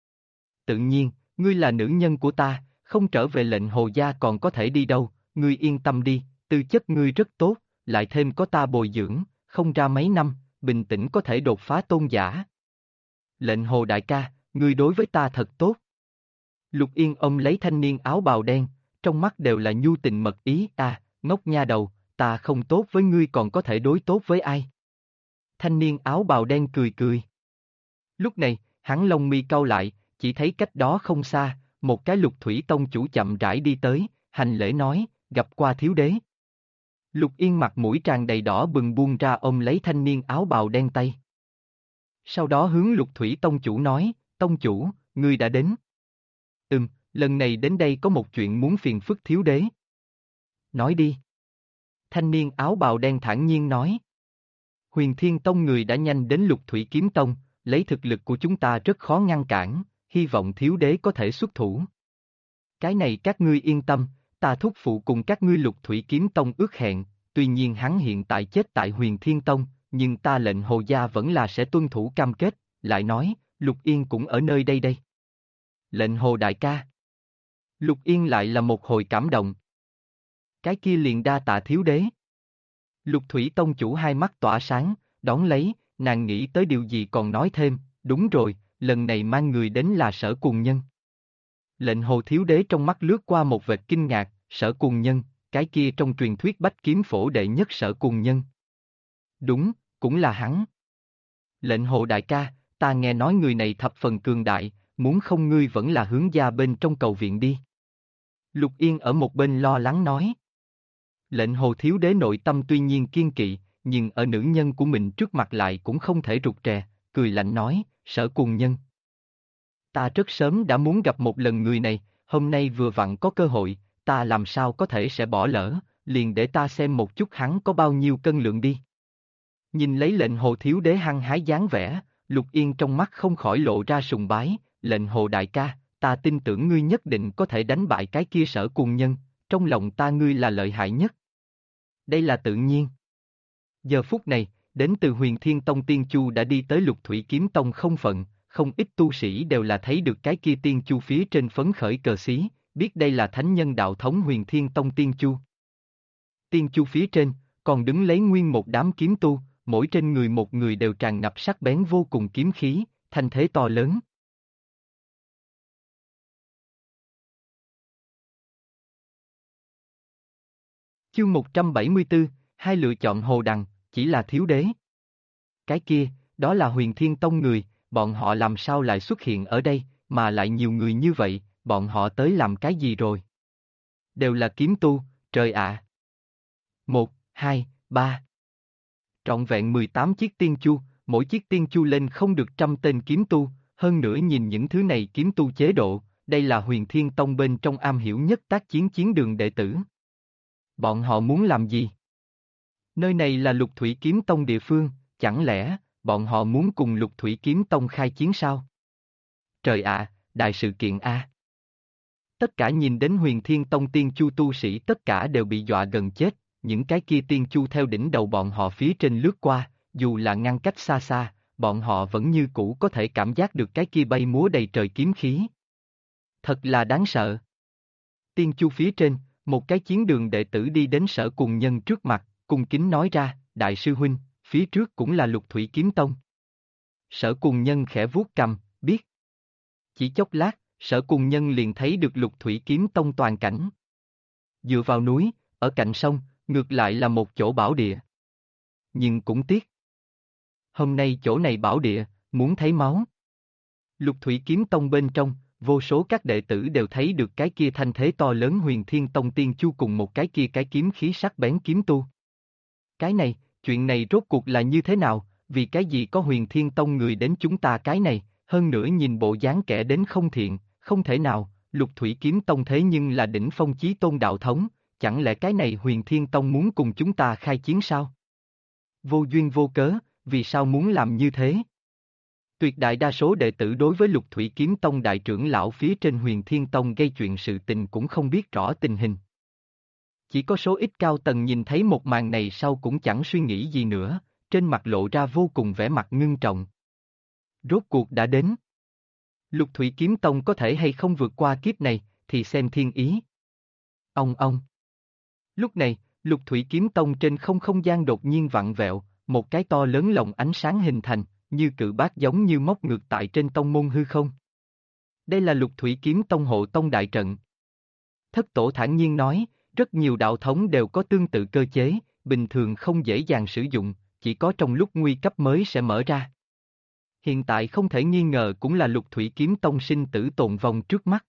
Tự nhiên, ngươi là nữ nhân của ta, không trở về lệnh Hồ gia còn có thể đi đâu, ngươi yên tâm đi, tư chất ngươi rất tốt, lại thêm có ta bồi dưỡng, không ra mấy năm, bình tĩnh có thể đột phá tôn giả. Lệnh Hồ đại ca, ngươi đối với ta thật tốt. Lục Yên ôm lấy thanh niên áo bào đen, trong mắt đều là nhu tình mật ý. À, ngốc nha đầu, ta không tốt với ngươi còn có thể đối tốt với ai? Thanh niên áo bào đen cười cười. Lúc này, hắn lông mi cau lại, chỉ thấy cách đó không xa, một cái Lục Thủy tông chủ chậm rãi đi tới, hành lễ nói, gặp qua thiếu đế. Lục Yên mặt mũi tràn đầy đỏ bừng buông ra ôm lấy thanh niên áo bào đen tay. Sau đó hướng Lục Thủy tông chủ nói, tông chủ, ngươi đã đến. Lần này đến đây có một chuyện muốn phiền phức thiếu đế. Nói đi. Thanh niên áo bào đen thản nhiên nói. Huyền Thiên Tông người đã nhanh đến Lục Thủy Kiếm Tông, lấy thực lực của chúng ta rất khó ngăn cản, hy vọng thiếu đế có thể xuất thủ. Cái này các ngươi yên tâm, ta thúc phụ cùng các ngươi Lục Thủy Kiếm Tông ước hẹn, tuy nhiên hắn hiện tại chết tại Huyền Thiên Tông, nhưng ta lệnh Hồ gia vẫn là sẽ tuân thủ cam kết, lại nói, Lục Yên cũng ở nơi đây đây. Lệnh Hồ đại ca. Lục Yên lại là một hồi cảm động. Cái kia liền đa tạ thiếu đế. Lục Thủy Tông chủ hai mắt tỏa sáng, đón lấy, nàng nghĩ tới điều gì còn nói thêm, đúng rồi, lần này mang người đến là Sở Cuồng Nhân. Lệnh Hồ thiếu đế trong mắt lướt qua một vệt kinh ngạc, Sở Cuồng Nhân, cái kia trong truyền thuyết bách kiếm phổ đệ nhất Sở Cuồng Nhân. Đúng, cũng là hắn. Lệnh Hồ đại ca, ta nghe nói người này thập phần cường đại, muốn không ngươi vẫn là hướng gia bên trong cầu viện đi. Lục Yên ở một bên lo lắng nói. Lệnh Hồ thiếu đế nội tâm tuy nhiên kiên kỵ, nhưng ở nữ nhân của mình trước mặt lại cũng không thể rụt rè, cười lạnh nói, Sở Cuồng Nhân. Ta rất sớm đã muốn gặp một lần người này, hôm nay vừa vặn có cơ hội, ta làm sao có thể sẽ bỏ lỡ, liền để ta xem một chút hắn có bao nhiêu cân lượng đi. Nhìn lấy lệnh Hồ thiếu đế hăng hái dáng vẻ, Lục Yên trong mắt không khỏi lộ ra sùng bái, lệnh Hồ đại ca, ta tin tưởng ngươi nhất định có thể đánh bại cái kia Sở Cuồng Nhân, trong lòng ta ngươi là lợi hại nhất. Đây là tự nhiên. Giờ phút này, đến từ Huyền Thiên Tông Tiên Chu đã đi tới Lục Thủy Kiếm Tông không phận, không ít tu sĩ đều là thấy được cái kia Tiên Chu phía trên phấn khởi cờ xí, biết đây là thánh nhân đạo thống Huyền Thiên Tông Tiên Chu. Tiên Chu phía trên, còn đứng lấy nguyên một đám kiếm tu, mỗi trên người một người đều tràn ngập sắc bén vô cùng kiếm khí, thanh thế to lớn. Chương 174, hai lựa chọn Hồ Đằng, chỉ là thiếu đế. Cái kia, đó là Huyền Thiên Tông người, bọn họ làm sao lại xuất hiện ở đây, mà lại nhiều người như vậy, bọn họ tới làm cái gì rồi? Đều là kiếm tu, trời ạ. 1, 2, 3. Trọn vẹn 18 chiếc tiên chu, mỗi chiếc tiên chu lên không được 100 tên kiếm tu, hơn nữa nhìn những thứ này kiếm tu chế độ, đây là Huyền Thiên Tông bên trong am hiểu nhất tác chiến chiến đường đệ tử. Bọn họ muốn làm gì? Nơi này là Lục Thủy Kiếm Tông địa phương, chẳng lẽ, bọn họ muốn cùng Lục Thủy Kiếm Tông khai chiến sao? Trời ạ, đại sự kiện a! Tất cả nhìn đến Huyền Thiên Tông tiên chu tu sĩ tất cả đều bị dọa gần chết, những cái kia tiên chu theo đỉnh đầu bọn họ phía trên lướt qua, dù là ngăn cách xa xa, bọn họ vẫn như cũ có thể cảm giác được cái kia bay múa đầy trời kiếm khí. Thật là đáng sợ. Tiên chu phía trên, một cái chiến đường đệ tử đi đến Sở Cuồng Nhân trước mặt, cung kính nói ra, đại sư huynh, phía trước cũng là Lục Thủy Kiếm Tông. Sở Cuồng Nhân khẽ vuốt cằm, biết. Chỉ chốc lát, Sở Cuồng Nhân liền thấy được Lục Thủy Kiếm Tông toàn cảnh. Dựa vào núi, ở cạnh sông, ngược lại là một chỗ bảo địa. Nhưng cũng tiếc. Hôm nay chỗ này bảo địa, muốn thấy máu. Lục Thủy Kiếm Tông bên trong, vô số các đệ tử đều thấy được cái kia thanh thế to lớn Huyền Thiên Tông tiên chu cùng một cái kia cái kiếm khí sắc bén kiếm tu. Cái này, chuyện này rốt cuộc là như thế nào, vì cái gì có Huyền Thiên Tông người đến chúng ta cái này, hơn nữa nhìn bộ dáng kẻ đến không thiện, không thể nào, Lục Thủy Kiếm Tông thế nhưng là đỉnh phong chí tôn đạo thống, chẳng lẽ cái này Huyền Thiên Tông muốn cùng chúng ta khai chiến sao? Vô duyên vô cớ, vì sao muốn làm như thế? Tuyệt đại đa số đệ tử đối với Lục Thủy Kiếm Tông đại trưởng lão phía trên Huyền Thiên Tông gây chuyện sự tình cũng không biết rõ tình hình. Chỉ có số ít cao tầng nhìn thấy một màn này sau cũng chẳng suy nghĩ gì nữa, trên mặt lộ ra vô cùng vẻ mặt ngưng trọng. Rốt cuộc đã đến. Lục Thủy Kiếm Tông có thể hay không vượt qua kiếp này, thì xem thiên ý. Ông. Lúc này, Lục Thủy Kiếm Tông trên không gian đột nhiên vặn vẹo, một cái to lớn lồng ánh sáng hình thành, như cự bác giống như móc ngược tại trên tông môn hư không. Đây là Lục Thủy Kiếm Tông hộ tông đại trận. Thất tổ thản nhiên nói, rất nhiều đạo thống đều có tương tự cơ chế, bình thường không dễ dàng sử dụng, chỉ có trong lúc nguy cấp mới sẽ mở ra. Hiện tại không thể nghi ngờ cũng là Lục Thủy Kiếm Tông sinh tử tồn vong trước mắt.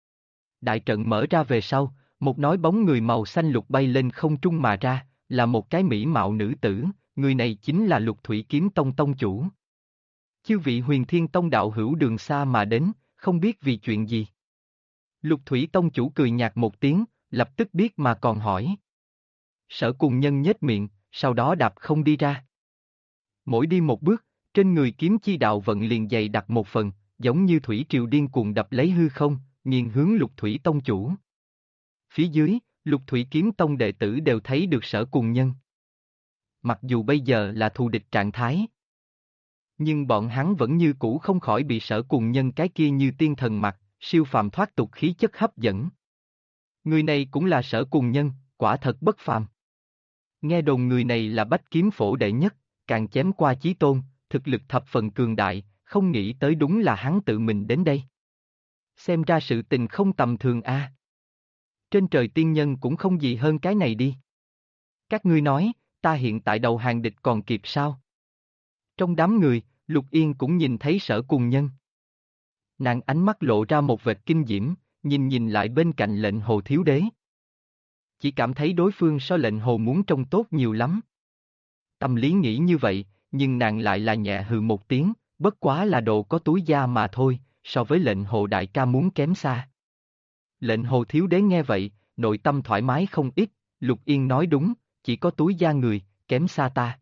Đại trận mở ra về sau, một nói bóng người màu xanh lục bay lên không trung mà ra, là một cái mỹ mạo nữ tử, người này chính là Lục Thủy Kiếm Tông tông chủ. Chư vị Huyền Thiên Tông đạo hữu đường xa mà đến, không biết vì chuyện gì. Lục Thủy Tông chủ cười nhạt một tiếng, lập tức biết mà còn hỏi. Sở Cùng Nhân nhếch miệng, sau đó đạp không đi ra. Mỗi đi một bước, trên người kiếm chi đạo vận liền dày đặc một phần, giống như thủy triều điên cuồng đập lấy hư không, nghiền hướng Lục Thủy Tông chủ. Phía dưới, Lục Thủy Kiếm Tông đệ tử đều thấy được Sở Cùng Nhân. Mặc dù bây giờ là thù địch trạng thái, nhưng bọn hắn vẫn như cũ không khỏi bị Sở Cùng Nhân cái kia như tiên thần mặt, siêu phàm thoát tục khí chất hấp dẫn. Người này cũng là Sở Cùng Nhân, quả thật bất phàm. Nghe đồn người này là bách kiếm phổ đệ nhất, càng chém qua chí tôn, thực lực thập phần cường đại, không nghĩ tới đúng là hắn tự mình đến đây. Xem ra sự tình không tầm thường a. Trên trời tiên nhân cũng không gì hơn cái này đi. Các ngươi nói, ta hiện tại đầu hàng địch còn kịp sao? Trong đám người, Lục Yên cũng nhìn thấy Sở Cùng Nhân. Nàng ánh mắt lộ ra một vệt kinh diễm, nhìn lại bên cạnh Lệnh Hồ thiếu đế. Chỉ cảm thấy đối phương so Lệnh Hồ muốn trông tốt nhiều lắm. Tâm lý nghĩ như vậy, nhưng nàng lại là nhẹ hừ một tiếng, bất quá là đồ có túi da mà thôi, so với Lệnh Hồ đại ca muốn kém xa. Lệnh Hồ thiếu đế nghe vậy, nội tâm thoải mái không ít, Lục Yên nói đúng, chỉ có túi da người, kém xa ta.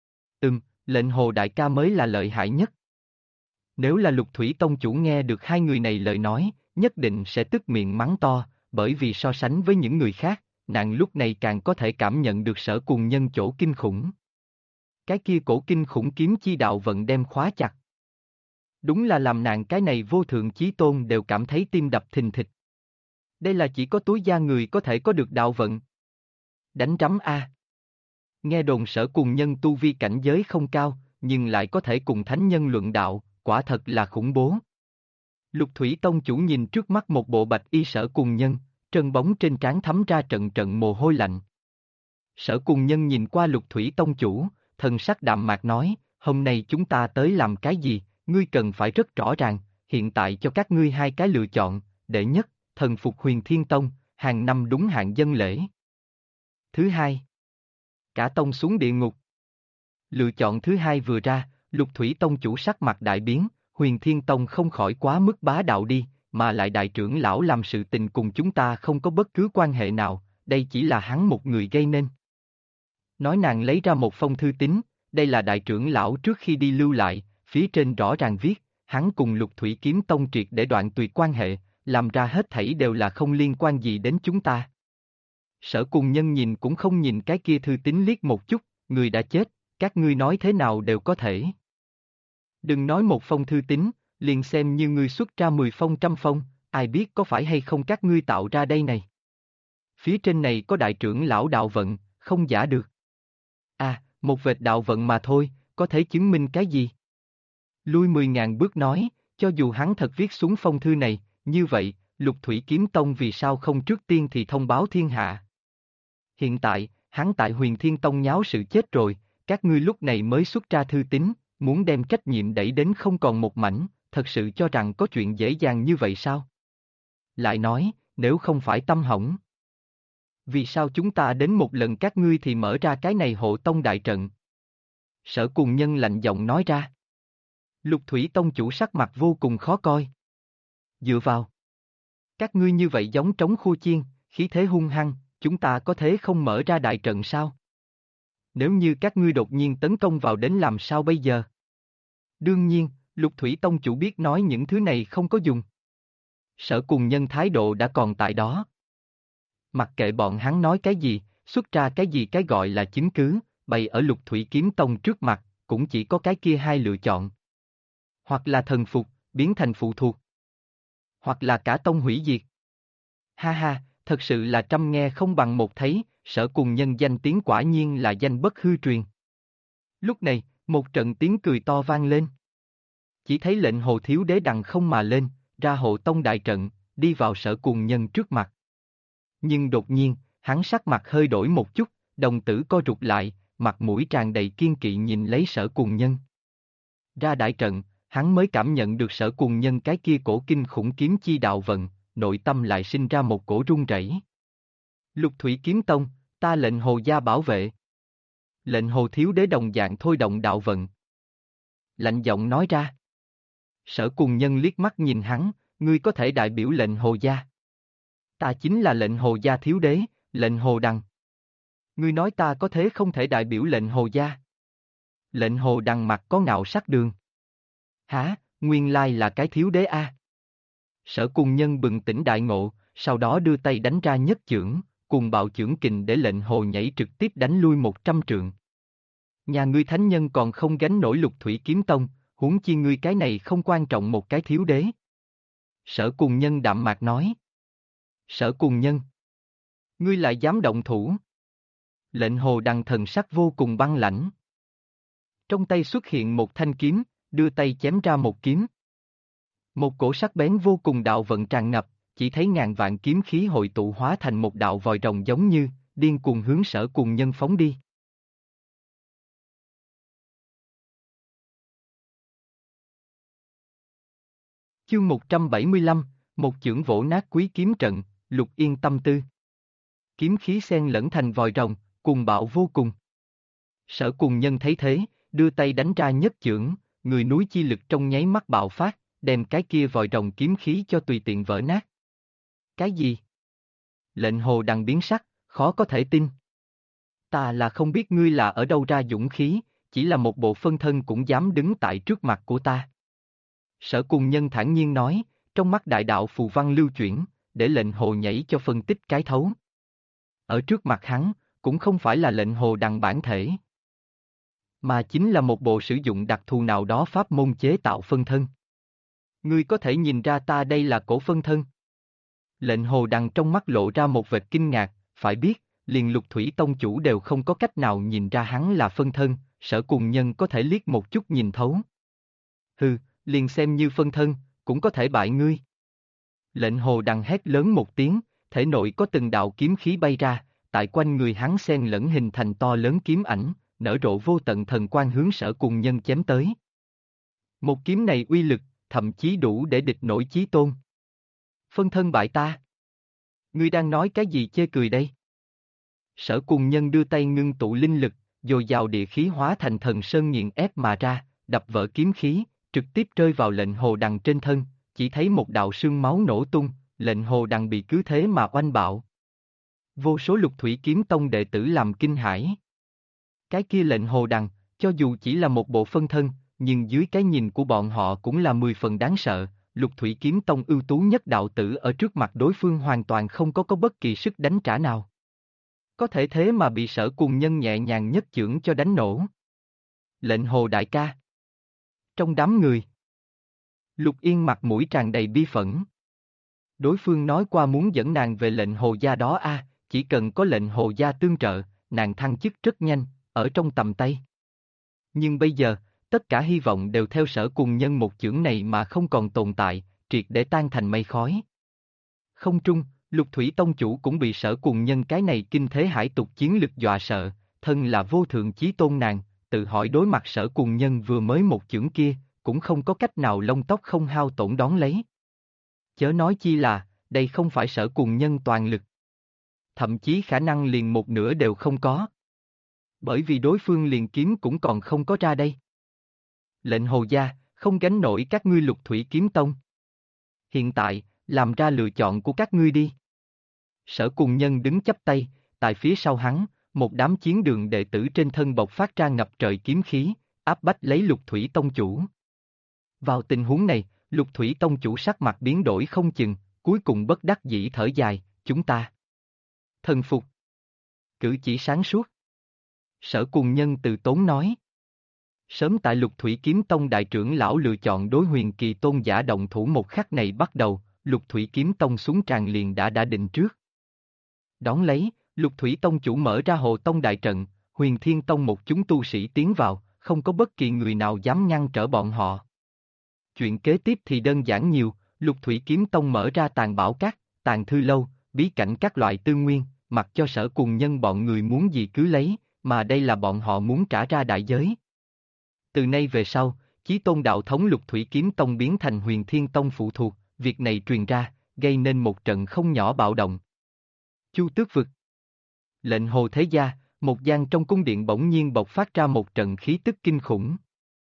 Lệnh Hồ đại ca mới là lợi hại nhất. Nếu là Lục Thủy Tông chủ nghe được hai người này lời nói, nhất định sẽ tức miệng mắng to, bởi vì so sánh với những người khác, nàng lúc này càng có thể cảm nhận được Sở Cùng Nhân chỗ kinh khủng. Cái kia cổ kinh khủng kiếm chi đạo vận đem khóa chặt. Đúng là làm nàng cái này vô thượng chí tôn đều cảm thấy tim đập thình thịch. Đây là chỉ có túi da người có thể có được đạo vận. Đánh rắm a. Nghe đồn Sở Cùng Nhân tu vi cảnh giới không cao, nhưng lại có thể cùng thánh nhân luận đạo, quả thật là khủng bố. Lục Thủy Tông chủ nhìn trước mắt một bộ bạch y Sở Cùng Nhân, trơn bóng trên trán thấm ra trận trận mồ hôi lạnh. Sở Cùng Nhân nhìn qua Lục Thủy Tông chủ, thần sắc đạm mạc nói, hôm nay chúng ta tới làm cái gì, ngươi cần phải rất rõ ràng, hiện tại cho các ngươi hai cái lựa chọn, đệ nhất, thần phục Huyền Thiên Tông, hàng năm đúng hạn dân lễ. Thứ hai, cả tông xuống địa ngục. Lựa chọn thứ hai vừa ra, Lục Thủy Tông chủ sắc mặt đại biến, Huyền Thiên Tông không khỏi quá mức bá đạo đi, mà lại đại trưởng lão làm sự tình cùng chúng ta không có bất cứ quan hệ nào, đây chỉ là hắn một người gây nên. Nói nàng lấy ra một phong thư tín, đây là đại trưởng lão trước khi đi lưu lại, phía trên rõ ràng viết, hắn cùng Lục Thủy Kiếm Tông triệt để đoạn tuyệt quan hệ, làm ra hết thảy đều là không liên quan gì đến chúng ta. Sở Cùng Nhân nhìn cũng không nhìn cái kia thư tín liếc một chút, người đã chết, các ngươi nói thế nào đều có thể. Đừng nói một phong thư tín, liền xem như ngươi xuất ra 10 phong trăm phong, ai biết có phải hay không các ngươi tạo ra đây này. Phía trên này có đại trưởng lão đạo vận, không giả được. À, một vệt đạo vận mà thôi, có thể chứng minh cái gì? Lui 10.000 bước nói, cho dù hắn thật viết xuống phong thư này, như vậy, Lục Thủy Kiếm Tông vì sao không trước tiên thì thông báo thiên hạ? Hiện tại, hắn tại Huyền Thiên Tông nháo sự chết rồi, các ngươi lúc này mới xuất ra thư tín, muốn đem trách nhiệm đẩy đến không còn một mảnh, thật sự cho rằng có chuyện dễ dàng như vậy sao? Lại nói, nếu không phải tâm hỏng, vì sao chúng ta đến một lần các ngươi thì mở ra cái này hộ tông đại trận? Sở Cùng Nhân lạnh giọng nói ra. Lục Thủy Tông chủ sắc mặt vô cùng khó coi. Dựa vào. Các ngươi như vậy giống trống khua chiên, khí thế hung hăng, chúng ta có thế không mở ra đại trận sao? Nếu như các ngươi đột nhiên tấn công vào đến làm sao bây giờ? Đương nhiên, Lục Thủy Tông chủ biết nói những thứ này không có dùng. Sở Cùng Nhân thái độ đã còn tại đó. Mặc kệ bọn hắn nói cái gì, xuất ra cái gì cái gọi là chứng cứ, bày ở Lục Thủy Kiếm Tông trước mặt, cũng chỉ có cái kia hai lựa chọn. Hoặc là thần phục, biến thành phụ thuộc. Hoặc là cả tông hủy diệt. Ha ha, thật sự là trăm nghe không bằng một thấy, Sở Cùng Nhân danh tiếng quả nhiên là danh bất hư truyền. Lúc này, một trận tiếng cười to vang lên. Chỉ thấy lệnh hồ thiếu đế đằng không mà lên, ra hộ tông đại trận, đi vào Sở Cuồng Nhân trước mặt. Nhưng đột nhiên, hắn sắc mặt hơi đổi một chút, đồng tử co rụt lại, mặt mũi tràn đầy kiên kỵ nhìn lấy Sở Cuồng Nhân. Ra đại trận, hắn mới cảm nhận được Sở Cuồng Nhân cái kia cổ kinh khủng kiếm chi đạo vận, nội tâm lại sinh ra một cổ run rẩy. Lục Thủy Kiếm Tông, ta lệnh hồ gia bảo vệ. Lệnh hồ thiếu đế đồng dạng thôi động đạo vận. Lạnh giọng nói ra. Sở Cuồng Nhân liếc mắt nhìn hắn, ngươi có thể đại biểu lệnh hồ gia. Ta chính là lệnh hồ gia thiếu đế, lệnh hồ đằng. Ngươi nói ta có thế không thể đại biểu lệnh hồ gia. Lệnh hồ đằng mặt có ngạo sắc đường. Hả, nguyên lai là cái thiếu đế a. Sở Cuồng Nhân bừng tỉnh đại ngộ, sau đó đưa tay đánh ra nhất chưởng, cùng bạo chưởng kình để lệnh hồ nhảy trực tiếp đánh lui 100 trượng. Nhà ngươi thánh nhân còn không gánh nổi Lục Thủy Kiếm Tông, huống chi ngươi cái này không quan trọng một cái thiếu đế. Sở Cuồng Nhân đạm mạc nói. Sở Cuồng Nhân. Ngươi lại dám động thủ. Lệnh hồ đằng thần sắc vô cùng băng lãnh. Trong tay xuất hiện một thanh kiếm, đưa tay chém ra một kiếm. Một cổ sắc bén vô cùng đạo vận tràn ngập, chỉ thấy ngàn vạn kiếm khí hội tụ hóa thành một đạo vòi rồng giống như, điên cuồng hướng Sở Cuồng Nhân phóng đi. Chương 175, một chưởng vỗ nát Quý Kiếm Trận, Lục Yên tâm tư. Kiếm khí xen lẫn thành vòi rồng, cuồng bạo vô cùng. Sở Cuồng Nhân thấy thế, đưa tay đánh ra nhất chưởng, người núi chi lực trong nháy mắt bạo phát, đem cái kia vòi rồng kiếm khí cho tùy tiện vỡ nát. Cái gì? Lệnh hồ đằng biến sắc, khó có thể tin. Ta là không biết ngươi là ở đâu ra dũng khí, chỉ là một bộ phân thân cũng dám đứng tại trước mặt của ta. Sở Cuồng Nhân thản nhiên nói, trong mắt đại đạo phù văn lưu chuyển, để lệnh hồ nhảy cho phân tích cái thấu. Ở trước mặt hắn, cũng không phải là lệnh hồ đằng bản thể, mà chính là một bộ sử dụng đặc thù nào đó pháp môn chế tạo phân thân. Ngươi có thể nhìn ra ta đây là cổ phân thân. Lệnh hồ đằng trong mắt lộ ra một vệt kinh ngạc, phải biết, liền Lục Thủy Tông chủ đều không có cách nào nhìn ra hắn là phân thân, Sở Cuồng Nhân có thể liếc một chút nhìn thấu. Hừ, liền xem như phân thân, cũng có thể bại ngươi. Lệnh hồ đằng hét lớn một tiếng, thể nội có từng đạo kiếm khí bay ra, tại quanh người hắn xen lẫn hình thành to lớn kiếm ảnh, nở rộ vô tận thần quang hướng Sở Cuồng Nhân chém tới. Một kiếm này uy lực, thậm chí đủ để địch nổi chí tôn. Phân thân bại ta. Ngươi đang nói cái gì chê cười đây? Sở Cuồng Nhân đưa tay ngưng tụ linh lực, dồi dào địa khí hóa thành thần sơn nghiền ép mà ra, đập vỡ kiếm khí, trực tiếp rơi vào lệnh hồ đằng trên thân, chỉ thấy một đạo sương máu nổ tung, lệnh hồ đằng bị cứ thế mà oanh bạo. Vô số Lục Thủy Kiếm Tông đệ tử làm kinh hãi. Cái kia lệnh hồ đằng, cho dù chỉ là một bộ phân thân, nhưng dưới cái nhìn của bọn họ cũng là 10 phần đáng sợ. Lục Thủy Kiếm Tông ưu tú nhất đạo tử ở trước mặt đối phương hoàn toàn không có bất kỳ sức đánh trả nào. Có thể thế mà bị Sở Cuồng Nhân nhẹ nhàng nhất chưởng cho đánh nổ. Lệnh hồ đại ca. Trong đám người, Lục Yên mặt mũi tràn đầy bi phẫn. Đối phương nói qua muốn dẫn nàng về lệnh hồ gia đó a, chỉ cần có lệnh hồ gia tương trợ, nàng thăng chức rất nhanh, ở trong tầm tay. Nhưng bây giờ, tất cả hy vọng đều theo Sở Cuồng Nhân một chưởng này mà không còn tồn tại, triệt để tan thành mây khói. Không trung, Lục Thủy Tông chủ cũng bị Sở Cuồng Nhân cái này kinh thế hải tục chiến lực dọa sợ, thân là vô thượng chí tôn nàng, tự hỏi đối mặt Sở Cuồng Nhân vừa mới một chưởng kia, cũng không có cách nào lông tóc không hao tổn đón lấy. Chớ nói chi là, đây không phải Sở Cuồng Nhân toàn lực. Thậm chí khả năng liền một nửa đều không có. Bởi vì đối phương liền kiếm cũng còn không có ra đây. Lệnh hồ gia, không gánh nổi các ngươi Lục Thủy Kiếm Tông. Hiện tại, làm ra lựa chọn của các ngươi đi. Sở Cuồng Nhân đứng chắp tay, tại phía sau hắn, một đám chiến đường đệ tử trên thân bộc phát ra ngập trời kiếm khí, áp bách lấy Lục Thủy Tông chủ. Vào tình huống này, Lục Thủy Tông chủ sắc mặt biến đổi không chừng, cuối cùng bất đắc dĩ thở dài, chúng ta thần phục. Cử chỉ sáng suốt. Sở Cuồng Nhân từ tốn nói. Sớm tại Lục Thủy Kiếm Tông đại trưởng lão lựa chọn đối huyền kỳ tôn giả động thủ một khắc này bắt đầu, Lục Thủy Kiếm Tông xuống tràng liền đã định trước. Đón lấy, Lục Thủy Tông chủ mở ra Hồ Tông đại trận, Huyền Thiên Tông một chúng tu sĩ tiến vào, không có bất kỳ người nào dám ngăn trở bọn họ. Chuyện kế tiếp thì đơn giản nhiều, Lục Thủy Kiếm Tông mở ra tàng bảo các, tàng thư lâu, bí cảnh các loại tư nguyên, mặc cho Sở Cùng Nhân bọn người muốn gì cứ lấy, mà đây là bọn họ muốn trả ra đại giới. Từ nay về sau, Chí Tôn đạo thống Lục Thủy Kiếm Tông biến thành Huyền Thiên Tông phụ thuộc, việc này truyền ra, gây nên một trận không nhỏ bạo động. Chu Tước Vực. Lệnh Hồ Thế Gia, một gian trong cung điện bỗng nhiên bộc phát ra một trận khí tức kinh khủng.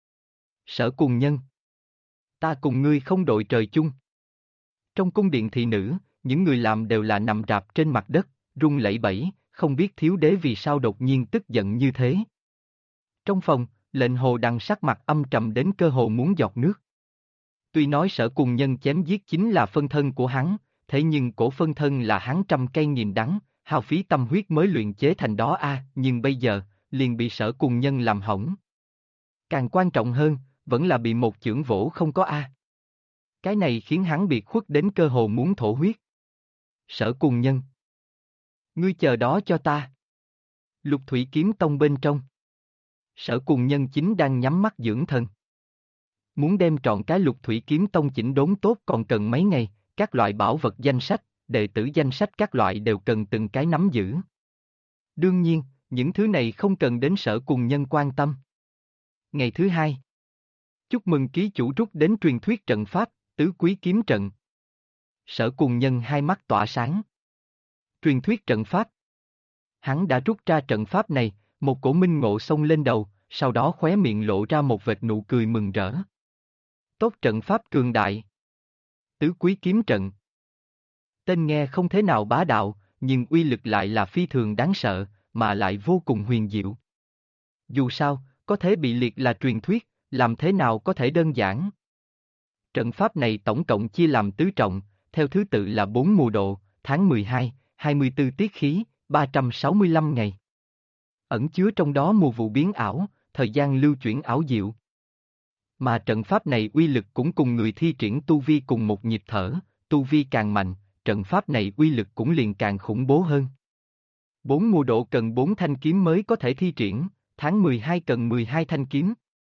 Sở Cùng Nhân. Ta cùng ngươi không đội trời chung. Trong cung điện thị nữ, những người làm đều là nằm rạp trên mặt đất, run lẩy bẩy, không biết thiếu đế vì sao đột nhiên tức giận như thế. Trong phòng, Lệnh Hồ Đằng sắc mặt âm trầm đến cơ hồ muốn giọt nước. Tuy nói Sở Cùng Nhân chém giết chính là phân thân của hắn, thế nhưng cổ phân thân là hắn trăm cây nghìn đắng, hao phí tâm huyết mới luyện chế thành đó nhưng bây giờ, liền bị Sở Cùng Nhân làm hỏng. Càng quan trọng hơn, vẫn là bị một chưởng vỗ không có Cái này khiến hắn biệt khuất đến cơ hồ muốn thổ huyết. Sở Cùng Nhân. Ngươi chờ đó cho ta. Lục Thủy Kiếm Tông bên trong. Sở Cùng Nhân chính đang nhắm mắt dưỡng thần. Muốn đem trọn cái Lục Thủy Kiếm Tông chỉnh đốn tốt còn cần mấy ngày, các loại bảo vật danh sách, đệ tử danh sách các loại đều cần từng cái nắm giữ. Đương nhiên, những thứ này không cần đến Sở Cùng Nhân quan tâm. Ngày thứ hai. Chúc mừng ký chủ rút đến truyền thuyết trận pháp, Tứ Quý Kiếm Trận. Sở Cùng Nhân hai mắt tỏa sáng. Truyền thuyết trận pháp. Hắn đã rút ra trận pháp này, một cổ minh ngộ xông lên đầu, sau đó khóe miệng lộ ra một vệt nụ cười mừng rỡ. Tốt trận pháp cường đại. Tứ Quý Kiếm Trận. Tên nghe không thế nào bá đạo, nhưng uy lực lại là phi thường đáng sợ, mà lại vô cùng huyền diệu. Dù sao, có thể bị liệt là truyền thuyết, làm thế nào có thể đơn giản. Trận pháp này tổng cộng chia làm tứ trọng, theo thứ tự là 4 mùa độ, tháng 12, 24 tiết khí, 365 ngày. Ẩn chứa trong đó mùa vụ biến ảo, thời gian lưu chuyển ảo diệu. Mà trận pháp này uy lực cũng cùng người thi triển tu vi cùng một nhịp thở, tu vi càng mạnh, trận pháp này uy lực cũng liền càng khủng bố hơn. 4 mùa độ cần 4 thanh kiếm mới có thể thi triển, tháng 12 cần 12 thanh kiếm.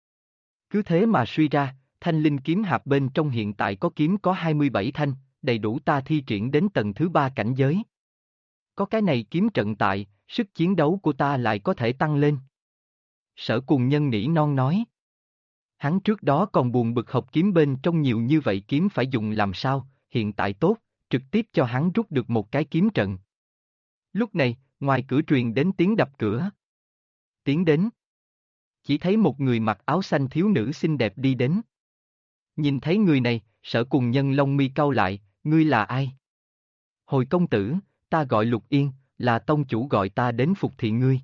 Cứ thế mà suy ra, thanh linh kiếm hạp bên trong hiện tại có 27 thanh, đầy đủ ta thi triển đến tầng thứ 3 cảnh giới. Có cái này kiếm trận tại, sức chiến đấu của ta lại có thể tăng lên. Sở Cùng Nhân nỉ non nói. Hắn trước đó còn buồn bực học kiếm bên trong nhiều như vậy kiếm phải dùng làm sao, hiện tại tốt, trực tiếp cho hắn rút được một cái kiếm trận. Lúc này, ngoài cửa truyền đến tiếng đập cửa. Tiến đến. Chỉ thấy một người mặc áo xanh thiếu nữ xinh đẹp đi đến. Nhìn thấy người này, Sở Cùng Nhân lông mi cau lại, ngươi là ai? Hồi công tử, ta gọi Lục Yên, là tông chủ gọi ta đến phục thị ngươi.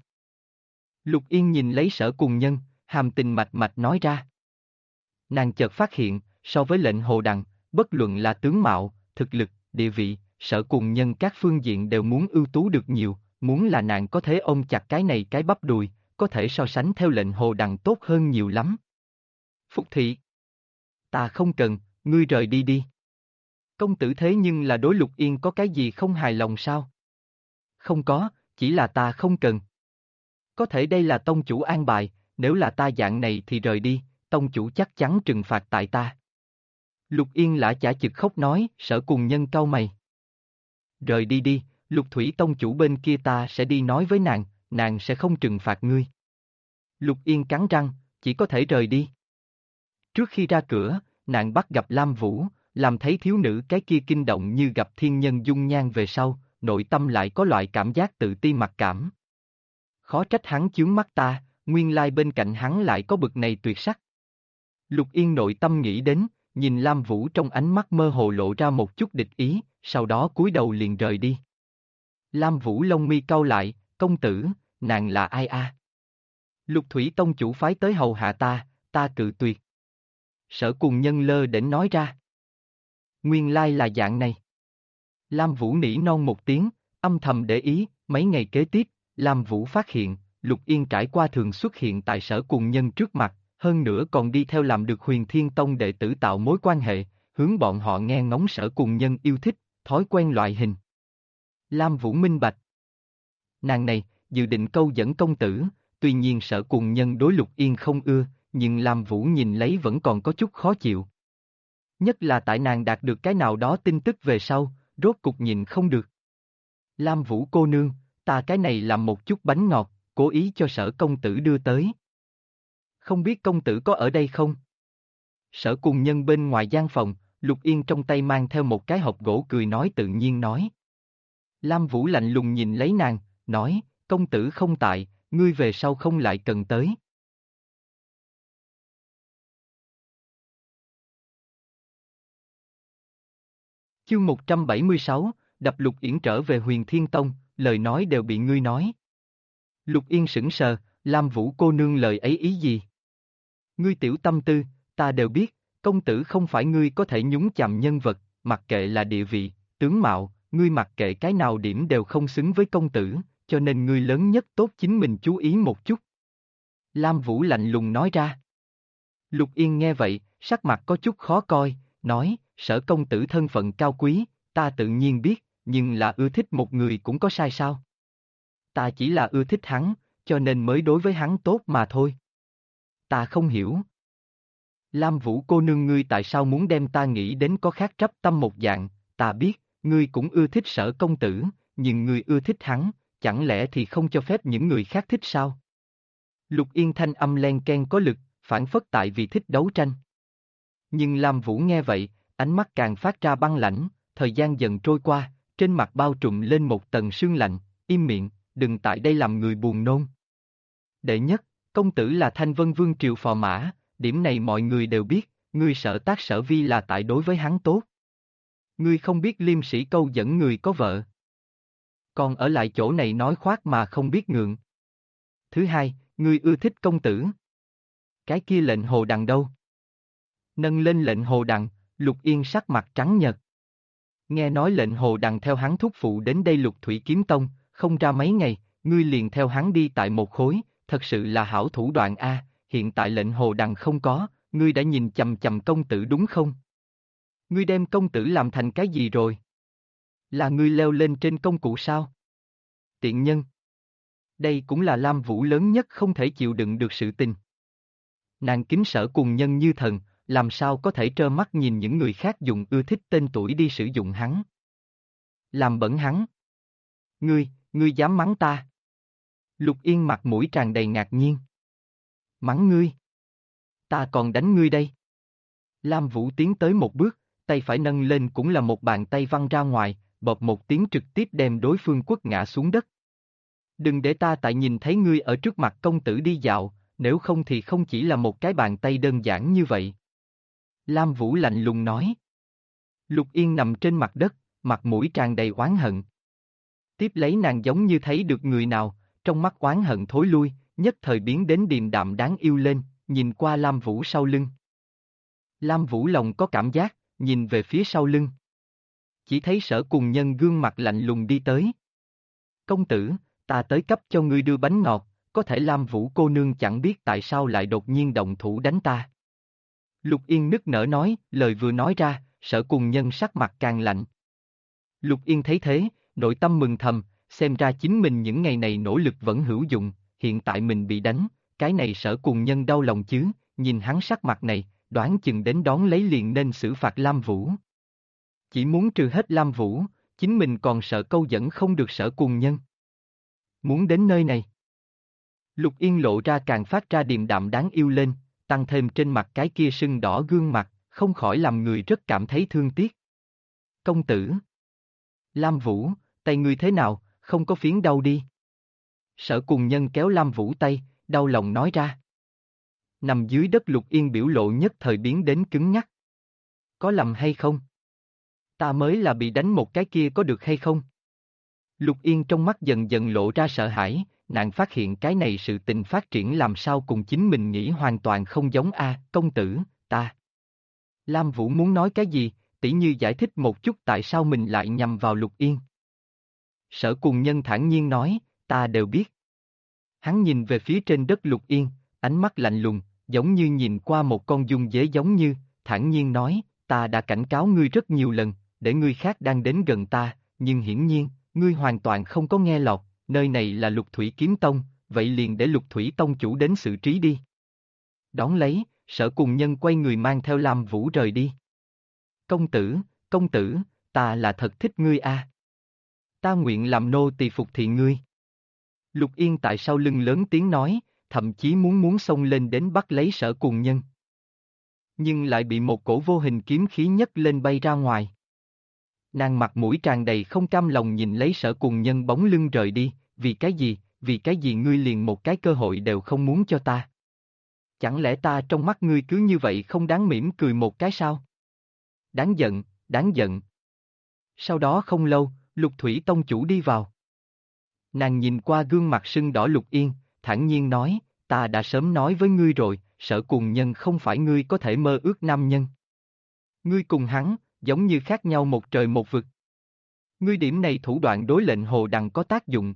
Lục Yên nhìn lấy Sở Cùng Nhân, hàm tình mạch mạch nói ra. Nàng chợt phát hiện, so với Lệnh Hồ Đằng, bất luận là tướng mạo, thực lực, địa vị, Sở Cùng Nhân các phương diện đều muốn ưu tú được nhiều, muốn là nàng có thể ôm chặt cái này cái bắp đùi, có thể so sánh theo Lệnh Hồ Đằng tốt hơn nhiều lắm. Phục thị. Ta không cần, ngươi rời đi đi. Công tử thế nhưng là đối Lục Yên có cái gì không hài lòng sao? Không có, chỉ là ta không cần. Có thể đây là tông chủ an bài, nếu là ta dạng này thì rời đi, tông chủ chắc chắn trừng phạt tại ta. Lục Yên lã chả chực khóc nói, Sở Cùng Nhân cau mày. Rời đi đi, Lục Thủy tông chủ bên kia ta sẽ đi nói với nàng sẽ không trừng phạt ngươi. Lục Yên cắn răng, chỉ có thể rời đi. Trước khi ra cửa, nàng bắt gặp Lam Vũ, làm thấy thiếu nữ cái kia kinh động như gặp thiên nhân dung nhan về sau, nội tâm lại có loại cảm giác tự ti mặc cảm. Khó trách hắn chướng mắt ta, nguyên lai bên cạnh hắn lại có bực này tuyệt sắc. Lục Yên nội tâm nghĩ đến, nhìn Lam Vũ trong ánh mắt mơ hồ lộ ra một chút địch ý, sau đó cúi đầu liền rời đi. Lam Vũ lông mi cau lại, công tử, nàng là ai a? Lục Thủy tông chủ phái tới hầu hạ ta cự tuyệt. Sở Cùng Nhân lơ đến nói ra. Nguyên lai là dạng này. Lam Vũ nỉ non một tiếng, âm thầm để ý, mấy ngày kế tiếp, Lam Vũ phát hiện, Lục Yên trải qua thường xuất hiện tại Sở Cùng Nhân trước mặt, hơn nữa còn đi theo làm được Huyền Thiên Tông đệ tử tạo mối quan hệ, hướng bọn họ nghe ngóng Sở Cùng Nhân yêu thích, thói quen loại hình. Lam Vũ minh bạch. Nàng này, dự định câu dẫn công tử, tuy nhiên Sở Cùng Nhân đối Lục Yên không ưa, nhưng Lam Vũ nhìn lấy vẫn còn có chút khó chịu. Nhất là tại nàng đạt được cái nào đó tin tức về sau, rốt cục nhìn không được. Lam Vũ cô nương, ta cái này làm một chút bánh ngọt, cố ý cho Sở công tử đưa tới. Không biết công tử có ở đây không? Sở Cùng Nhân bên ngoài gian phòng, Lục Yên trong tay mang theo một cái hộp gỗ cười nói tự nhiên nói. Lam Vũ lạnh lùng nhìn lấy nàng, nói, công tử không tại, ngươi về sau không lại cần tới. Chương 176, đập Lục Yển trở về Huyền Thiên Tông, lời nói đều bị ngươi nói. Lục Yên sững sờ, Lam Vũ cô nương lời ấy ý gì? Ngươi tiểu tâm tư, ta đều biết, công tử không phải ngươi có thể nhúng chàm nhân vật, mặc kệ là địa vị, tướng mạo, ngươi mặc kệ cái nào điểm đều không xứng với công tử, cho nên ngươi lớn nhất tốt chính mình chú ý một chút. Lam Vũ lạnh lùng nói ra. Lục Yên nghe vậy, sắc mặt có chút khó coi, nói, Sở công tử thân phận cao quý, ta tự nhiên biết, nhưng là ưa thích một người cũng có sai sao? Ta chỉ là ưa thích hắn, cho nên mới đối với hắn tốt mà thôi. Ta không hiểu. Lam Vũ cô nương ngươi tại sao muốn đem ta nghĩ đến có khác trắp tâm một dạng, ta biết, ngươi cũng ưa thích Sở công tử, nhưng ngươi ưa thích hắn, chẳng lẽ thì không cho phép những người khác thích sao? Lục Yên thanh âm len ken có lực, phản phất tại vì thích đấu tranh. Nhưng Lam Vũ nghe vậy, ánh mắt càng phát ra băng lãnh, thời gian dần trôi qua, trên mặt bao trùm lên một tầng sương lạnh, im miệng, đừng tại đây làm người buồn nôn. Đệ nhất, công tử là Thanh Vân Vương triều phò mã, điểm này mọi người đều biết, ngươi Sở tác Sở vi là tại đối với hắn tốt. Ngươi không biết liêm sĩ câu dẫn người có vợ. Còn ở lại chỗ này nói khoác mà không biết ngượng. Thứ hai, ngươi ưa thích công tử. Cái kia lệnh hồ đằng đâu? Nâng lên lệnh hồ đằng, Lục Yên sắc mặt trắng nhợt. Nghe nói lệnh hồ đằng theo hắn thúc phụ đến đây Lục Thủy Kiếm Tông, không ra mấy ngày, ngươi liền theo hắn đi tại một khối, thật sự là hảo thủ đoạn a. Hiện tại lệnh hồ đằng không có, ngươi đã nhìn chằm chằm công tử đúng không? Ngươi đem công tử làm thành cái gì rồi? Là ngươi leo lên trên công cụ sao? Tiện nhân. Đây cũng là Lam Vũ lớn nhất không thể chịu đựng được sự tình. Nàng kính Sở Cùng Nhân như thần, làm sao có thể trơ mắt nhìn những người khác dùng ưa thích tên tuổi đi sử dụng hắn. Làm bẩn hắn. Ngươi dám mắng ta? Lục Yên mặt mũi tràn đầy ngạc nhiên. Mắng ngươi? Ta còn đánh ngươi đây. Lam Vũ tiến tới một bước, tay phải nâng lên cũng là một bàn tay văng ra ngoài, bộp một tiếng trực tiếp đem đối phương quất ngã xuống đất. Đừng để ta tại nhìn thấy ngươi ở trước mặt công tử đi dạo, nếu không thì không chỉ là một cái bàn tay đơn giản như vậy. Lam Vũ lạnh lùng nói. Lục Yên nằm trên mặt đất, mặt mũi tràn đầy oán hận. Tiếp lấy nàng giống như thấy được người nào, trong mắt oán hận thối lui, nhất thời biến đến điềm đạm đáng yêu lên, nhìn qua Lam Vũ sau lưng. Lam Vũ lòng có cảm giác, nhìn về phía sau lưng. Chỉ thấy Sở Cùng Nhân gương mặt lạnh lùng đi tới. Công tử, ta tới cấp cho ngươi đưa bánh ngọt, có thể Lam Vũ cô nương chẳng biết tại sao lại đột nhiên động thủ đánh ta. Lục Yên nức nở nói, lời vừa nói ra, Sở Cùng Nhân sắc mặt càng lạnh. Lục Yên thấy thế, nội tâm mừng thầm, xem ra chính mình những ngày này nỗ lực vẫn hữu dụng, hiện tại mình bị đánh, cái này Sở Cùng Nhân đau lòng chứ, nhìn hắn sắc mặt này, đoán chừng đến đón lấy liền nên xử phạt Lam Vũ. Chỉ muốn trừ hết Lam Vũ, chính mình còn sợ câu dẫn không được Sở Cùng Nhân. Muốn đến nơi này. Lục Yên lộ ra càng phát ra điềm đạm đáng yêu lên, tăng thêm trên mặt cái kia sưng đỏ gương mặt, không khỏi làm người rất cảm thấy thương tiếc. Công tử. Lam Vũ, tay ngươi thế nào, không có phiến đau đi. Sở Cùng Nhân kéo Lam Vũ tay, đau lòng nói ra. Nằm dưới đất Lục Yên biểu lộ nhất thời biến đến cứng nhắc. Có lầm hay không? Ta mới là bị đánh một cái kia có được hay không? Lục Yên trong mắt dần dần lộ ra sợ hãi, nàng phát hiện cái này sự tình phát triển làm sao cùng chính mình nghĩ hoàn toàn không giống công tử, ta. Lam Vũ muốn nói cái gì, tỉ như giải thích một chút tại sao mình lại nhầm vào Lục Yên. Sở Cùng Nhân thản nhiên nói, ta đều biết. Hắn nhìn về phía trên đất Lục Yên, ánh mắt lạnh lùng, giống như nhìn qua một con dung dế giống như, thản nhiên nói, ta đã cảnh cáo ngươi rất nhiều lần, để ngươi khác đang đến gần ta, nhưng hiển nhiên, ngươi hoàn toàn không có nghe lọt, nơi này là Lục Thủy Kiếm Tông, vậy liền để Lục Thủy Tông chủ đến xử trí đi. Đón lấy, Sở Cùng Nhân quay người mang theo Lam Vũ rời đi. Công tử, ta là thật thích ngươi a. Ta nguyện làm nô tỳ phục thị ngươi. Lục Yên tại sau lưng lớn tiếng nói, thậm chí muốn xông lên đến bắt lấy Sở Cùng Nhân. Nhưng lại bị một cổ vô hình kiếm khí nhấc lên bay ra ngoài. Nàng mặt mũi tràn đầy không cam lòng nhìn lấy Sở Cùng Nhân bóng lưng rời đi, vì cái gì ngươi liền một cái cơ hội đều không muốn cho ta? Chẳng lẽ ta trong mắt ngươi cứ như vậy không đáng mỉm cười một cái sao? Đáng giận. Sau đó không lâu, Lục Thủy Tông chủ đi vào. Nàng nhìn qua gương mặt sưng đỏ Lục Yên, thản nhiên nói, ta đã sớm nói với ngươi rồi, Sở Cùng Nhân không phải ngươi có thể mơ ước nam nhân. Ngươi cùng hắn, giống như khác nhau một trời một vực. Ngươi điểm này thủ đoạn đối lệnh Hồ Đằng có tác dụng.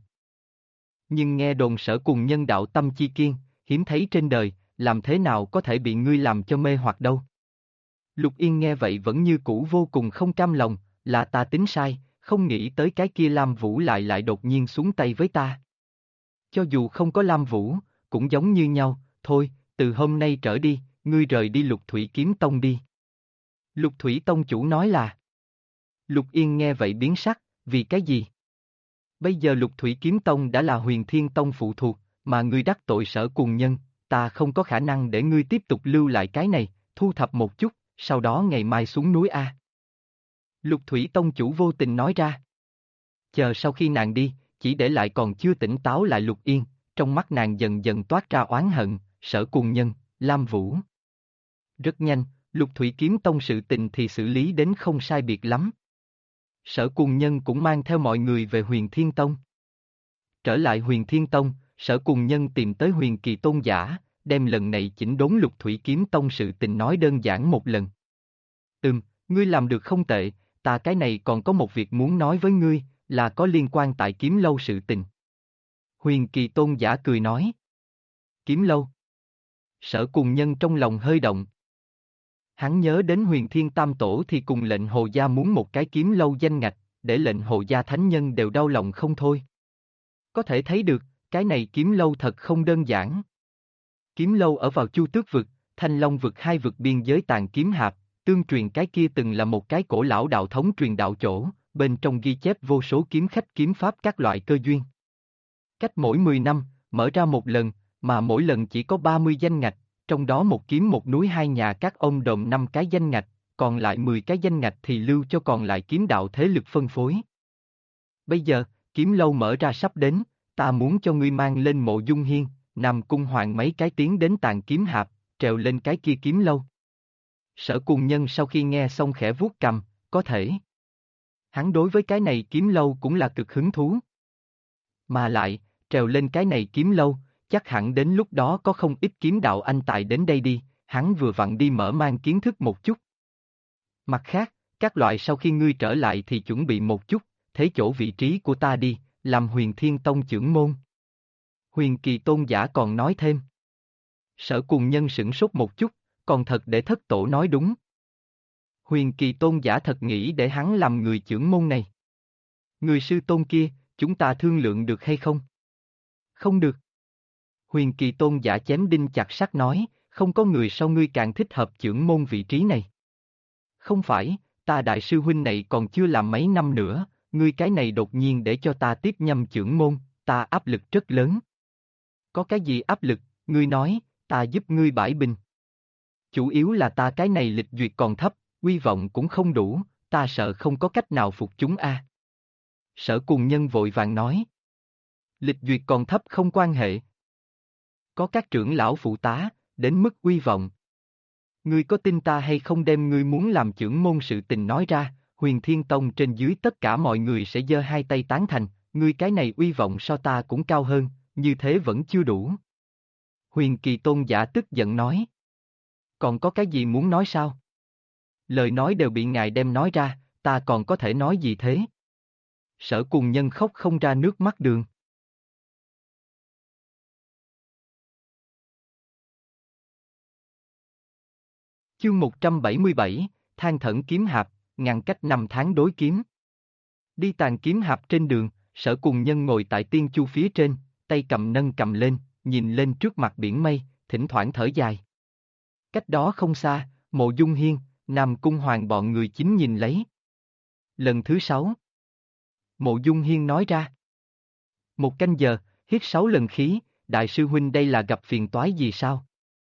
Nhưng nghe đồn Sở Cùng Nhân đạo tâm chi kiên, hiếm thấy trên đời, làm thế nào có thể bị ngươi làm cho mê hoặc đâu. Lục Yên nghe vậy vẫn như cũ vô cùng không cam lòng, là ta tính sai, không nghĩ tới cái kia Lam Vũ lại đột nhiên xuống tay với ta. Cho dù không có Lam Vũ, cũng giống như nhau, thôi, từ hôm nay trở đi, ngươi rời đi Lục Thủy Kiếm Tông đi. Lục Thủy Tông chủ nói là. Lục Yên nghe vậy biến sắc, vì cái gì? Bây giờ Lục Thủy Kiếm Tông đã là Huyền Thiên Tông phụ thuộc, mà ngươi đắc tội Sở Cùng Nhân, ta không có khả năng để ngươi tiếp tục lưu lại cái này, thu thập một chút, sau đó ngày mai xuống núi A. Lục Thủy Tông chủ vô tình nói ra. Chờ sau khi nàng đi, chỉ để lại còn chưa tỉnh táo lại Lục Yên, trong mắt nàng dần dần toát ra oán hận, Sở Cùng Nhân, Lam Vũ. Rất nhanh, Lục Thủy Kiếm Tông sự tình thì xử lý đến không sai biệt lắm. Sở Cùng Nhân cũng mang theo mọi người về Huyền Thiên Tông. Trở lại Huyền Thiên Tông, Sở Cùng Nhân tìm tới Huyền Kỳ Tôn giả, đem lần này chỉnh đốn Lục Thủy Kiếm Tông sự tình nói đơn giản một lần. Ngươi làm được không tệ, ta cái này còn có một việc muốn nói với ngươi, là có liên quan tại Kiếm Lâu sự tình. Huyền Kỳ Tôn giả cười nói. Kiếm Lâu. Sở Cùng Nhân trong lòng hơi động. Hắn nhớ đến Huyền Thiên Tam Tổ thì cùng lệnh Hồ Gia muốn một cái Kiếm Lâu danh ngạch, để lệnh Hồ Gia thánh nhân đều đau lòng không thôi. Có thể thấy được, cái này Kiếm Lâu thật không đơn giản. Kiếm Lâu ở vào Chu Tước vực, Thanh Long vực hai vực biên giới Tàn Kiếm Hạp, tương truyền cái kia từng là một cái cổ lão đạo thống truyền đạo chỗ, bên trong ghi chép vô số kiếm khách kiếm pháp các loại cơ duyên. Cách mỗi 10 năm, mở ra một lần, mà mỗi lần chỉ có 30 danh ngạch, trong đó một kiếm một núi hai nhà các ông đồm 5 cái danh ngạch, còn lại 10 cái danh ngạch thì lưu cho còn lại kiếm đạo thế lực phân phối. Bây giờ, Kiếm Lâu mở ra sắp đến, ta muốn cho ngươi mang lên Mộ Dung Hiên, Nam Cung Hoàng mấy cái tiến đến Tàn Kiếm Hạp, trèo lên cái kia Kiếm Lâu. Sở Cùng Nhân sau khi nghe xong khẽ vuốt cằm, có thể. Hắn đối với cái này Kiếm Lâu cũng là cực hứng thú. Mà lại, trèo lên cái này Kiếm Lâu, chắc hẳn đến lúc đó có không ít kiếm đạo anh tài đến đây đi, hắn vừa vặn đi mở mang kiến thức một chút. Mặt khác, các loại sau khi ngươi trở lại thì chuẩn bị một chút, thế chỗ vị trí của ta đi, làm Huyền Thiên Tông trưởng môn. Huyền Kỳ Tôn giả còn nói thêm. Sở Cùng Nhân sửng sốt một chút, còn thật để thất tổ nói đúng. Huyền Kỳ Tôn giả thật nghĩ để hắn làm người trưởng môn này. Người sư tôn kia, chúng ta thương lượng được hay không? Không được. Huyền Kỳ Tôn giả chém đinh chặt sắt nói, không có người sau ngươi càng thích hợp trưởng môn vị trí này. Không phải, ta đại sư huynh này còn chưa làm mấy năm nữa, ngươi cái này đột nhiên để cho ta tiếp nhâm trưởng môn, ta áp lực rất lớn. Có cái gì áp lực, ngươi nói, ta giúp ngươi bãi bình. Chủ yếu là ta cái này lịch duyệt còn thấp, uy vọng cũng không đủ, ta sợ không có cách nào phục chúng a. Sở Cùng Nhân vội vàng nói. Lịch duyệt còn thấp không quan hệ. Có các trưởng lão phụ tá, đến mức uy vọng. Ngươi có tin ta hay không đem ngươi muốn làm trưởng môn sự tình nói ra, Huyền Thiên Tông trên dưới tất cả mọi người sẽ giơ hai tay tán thành, ngươi cái này uy vọng so ta cũng cao hơn, như thế vẫn chưa đủ. Huyền Kỳ Tôn giả tức giận nói. Còn có cái gì muốn nói sao? Lời nói đều bị ngài đem nói ra, ta còn có thể nói gì thế? Sở Cùng Nhân khóc không ra nước mắt đường. Chương 177, Than Thẫn Kiếm Hạp, ngăn cách 5 tháng đối kiếm. Đi Tàn Kiếm Hạp trên đường, Sở Cùng Nhân ngồi tại Tiên Chu phía trên, tay cầm nâng cầm lên, nhìn lên trước mặt biển mây, thỉnh thoảng thở dài. Cách đó không xa, Mộ Dung Hiên, Nam Cung Hoàng bọn người chính nhìn lấy. Lần thứ 6. Mộ Dung Hiên nói ra. 1 canh giờ, hít 6 lần khí, đại sư huynh đây là gặp phiền toái gì sao?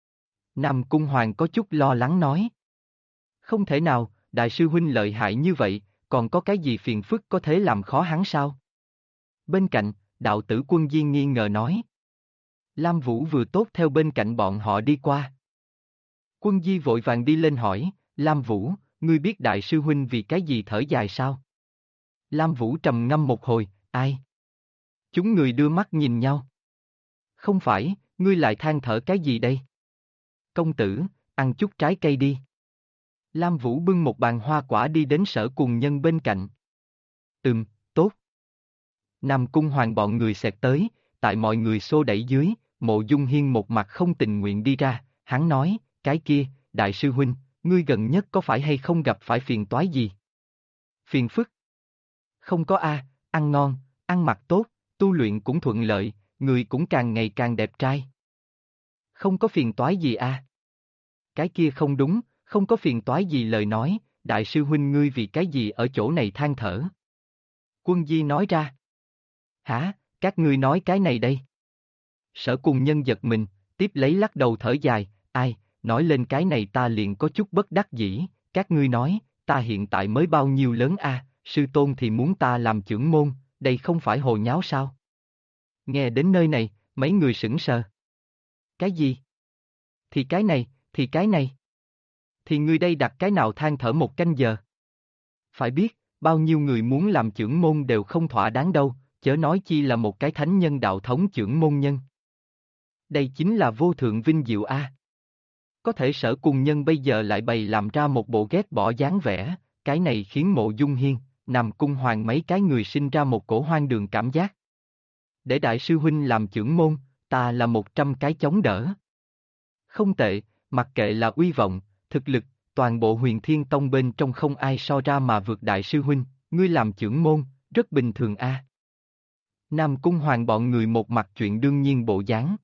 Nam Cung Hoàng có chút lo lắng nói. Không thể nào, đại sư huynh lợi hại như vậy, còn có cái gì phiền phức có thể làm khó hắn sao? Bên cạnh, đạo tử Quân Diên nghi ngờ nói. Lam Vũ vừa tốt theo bên cạnh bọn họ đi qua. Quân Di vội vàng đi lên hỏi, Lam Vũ, ngươi biết đại sư huynh vì cái gì thở dài sao? Lam Vũ trầm ngâm một hồi, ai? Chúng người đưa mắt nhìn nhau. Không phải, ngươi lại than thở cái gì đây? Công tử, ăn chút trái cây đi. Lam Vũ bưng một bàn hoa quả đi đến Sở Cùng Nhân bên cạnh. Tốt. Nam Cung Hoàng bọn người xẹt tới, tại mọi người xô đẩy dưới, Mộ Dung Hiên một mặt không tình nguyện đi ra, hắn nói, cái kia, đại sư huynh, ngươi gần nhất có phải hay không gặp phải phiền toái gì? Phiền phức? Không có a, ăn ngon, ăn mặc tốt, tu luyện cũng thuận lợi, người cũng càng ngày càng đẹp trai. Không có phiền toái gì a? Cái kia không đúng, không có phiền toái gì lời nói, đại sư huynh ngươi vì cái gì ở chỗ này than thở? Quân Di nói ra. Hả, các ngươi nói cái này đây? Sở Cùng Nhân giật mình, tiếp lấy lắc đầu thở dài, ai, nói lên cái này ta liền có chút bất đắc dĩ, các ngươi nói, ta hiện tại mới bao nhiêu lớn a, sư tôn thì muốn ta làm chưởng môn, đây không phải hồ nháo sao? Nghe đến nơi này, mấy người sững sờ. Cái gì? Thì cái này, thì cái này. Thì ngươi đây đặt cái nào than thở 1 canh giờ? Phải biết, bao nhiêu người muốn làm chưởng môn đều không thỏa đáng đâu, chớ nói chi là một cái thánh nhân đạo thống chưởng môn nhân. Đây chính là vô thượng vinh diệu a. Có thể Sở Cùng Nhân bây giờ lại bày làm ra một bộ ghét bỏ dáng vẻ, cái này khiến Mộ Dung Hiên, Nam Cung Hoàng mấy cái người sinh ra một cổ hoang đường cảm giác. Để đại sư huynh làm chưởng môn, ta là 100 cái chống đỡ. Không tệ, mặc kệ là uy vọng, thực lực, toàn bộ Huyền Thiên Tông bên trong không ai so ra mà vượt đại sư huynh, ngươi làm chưởng môn, rất bình thường a. Nam Cung Hoàng bọn người một mặt chuyện đương nhiên bộ dáng.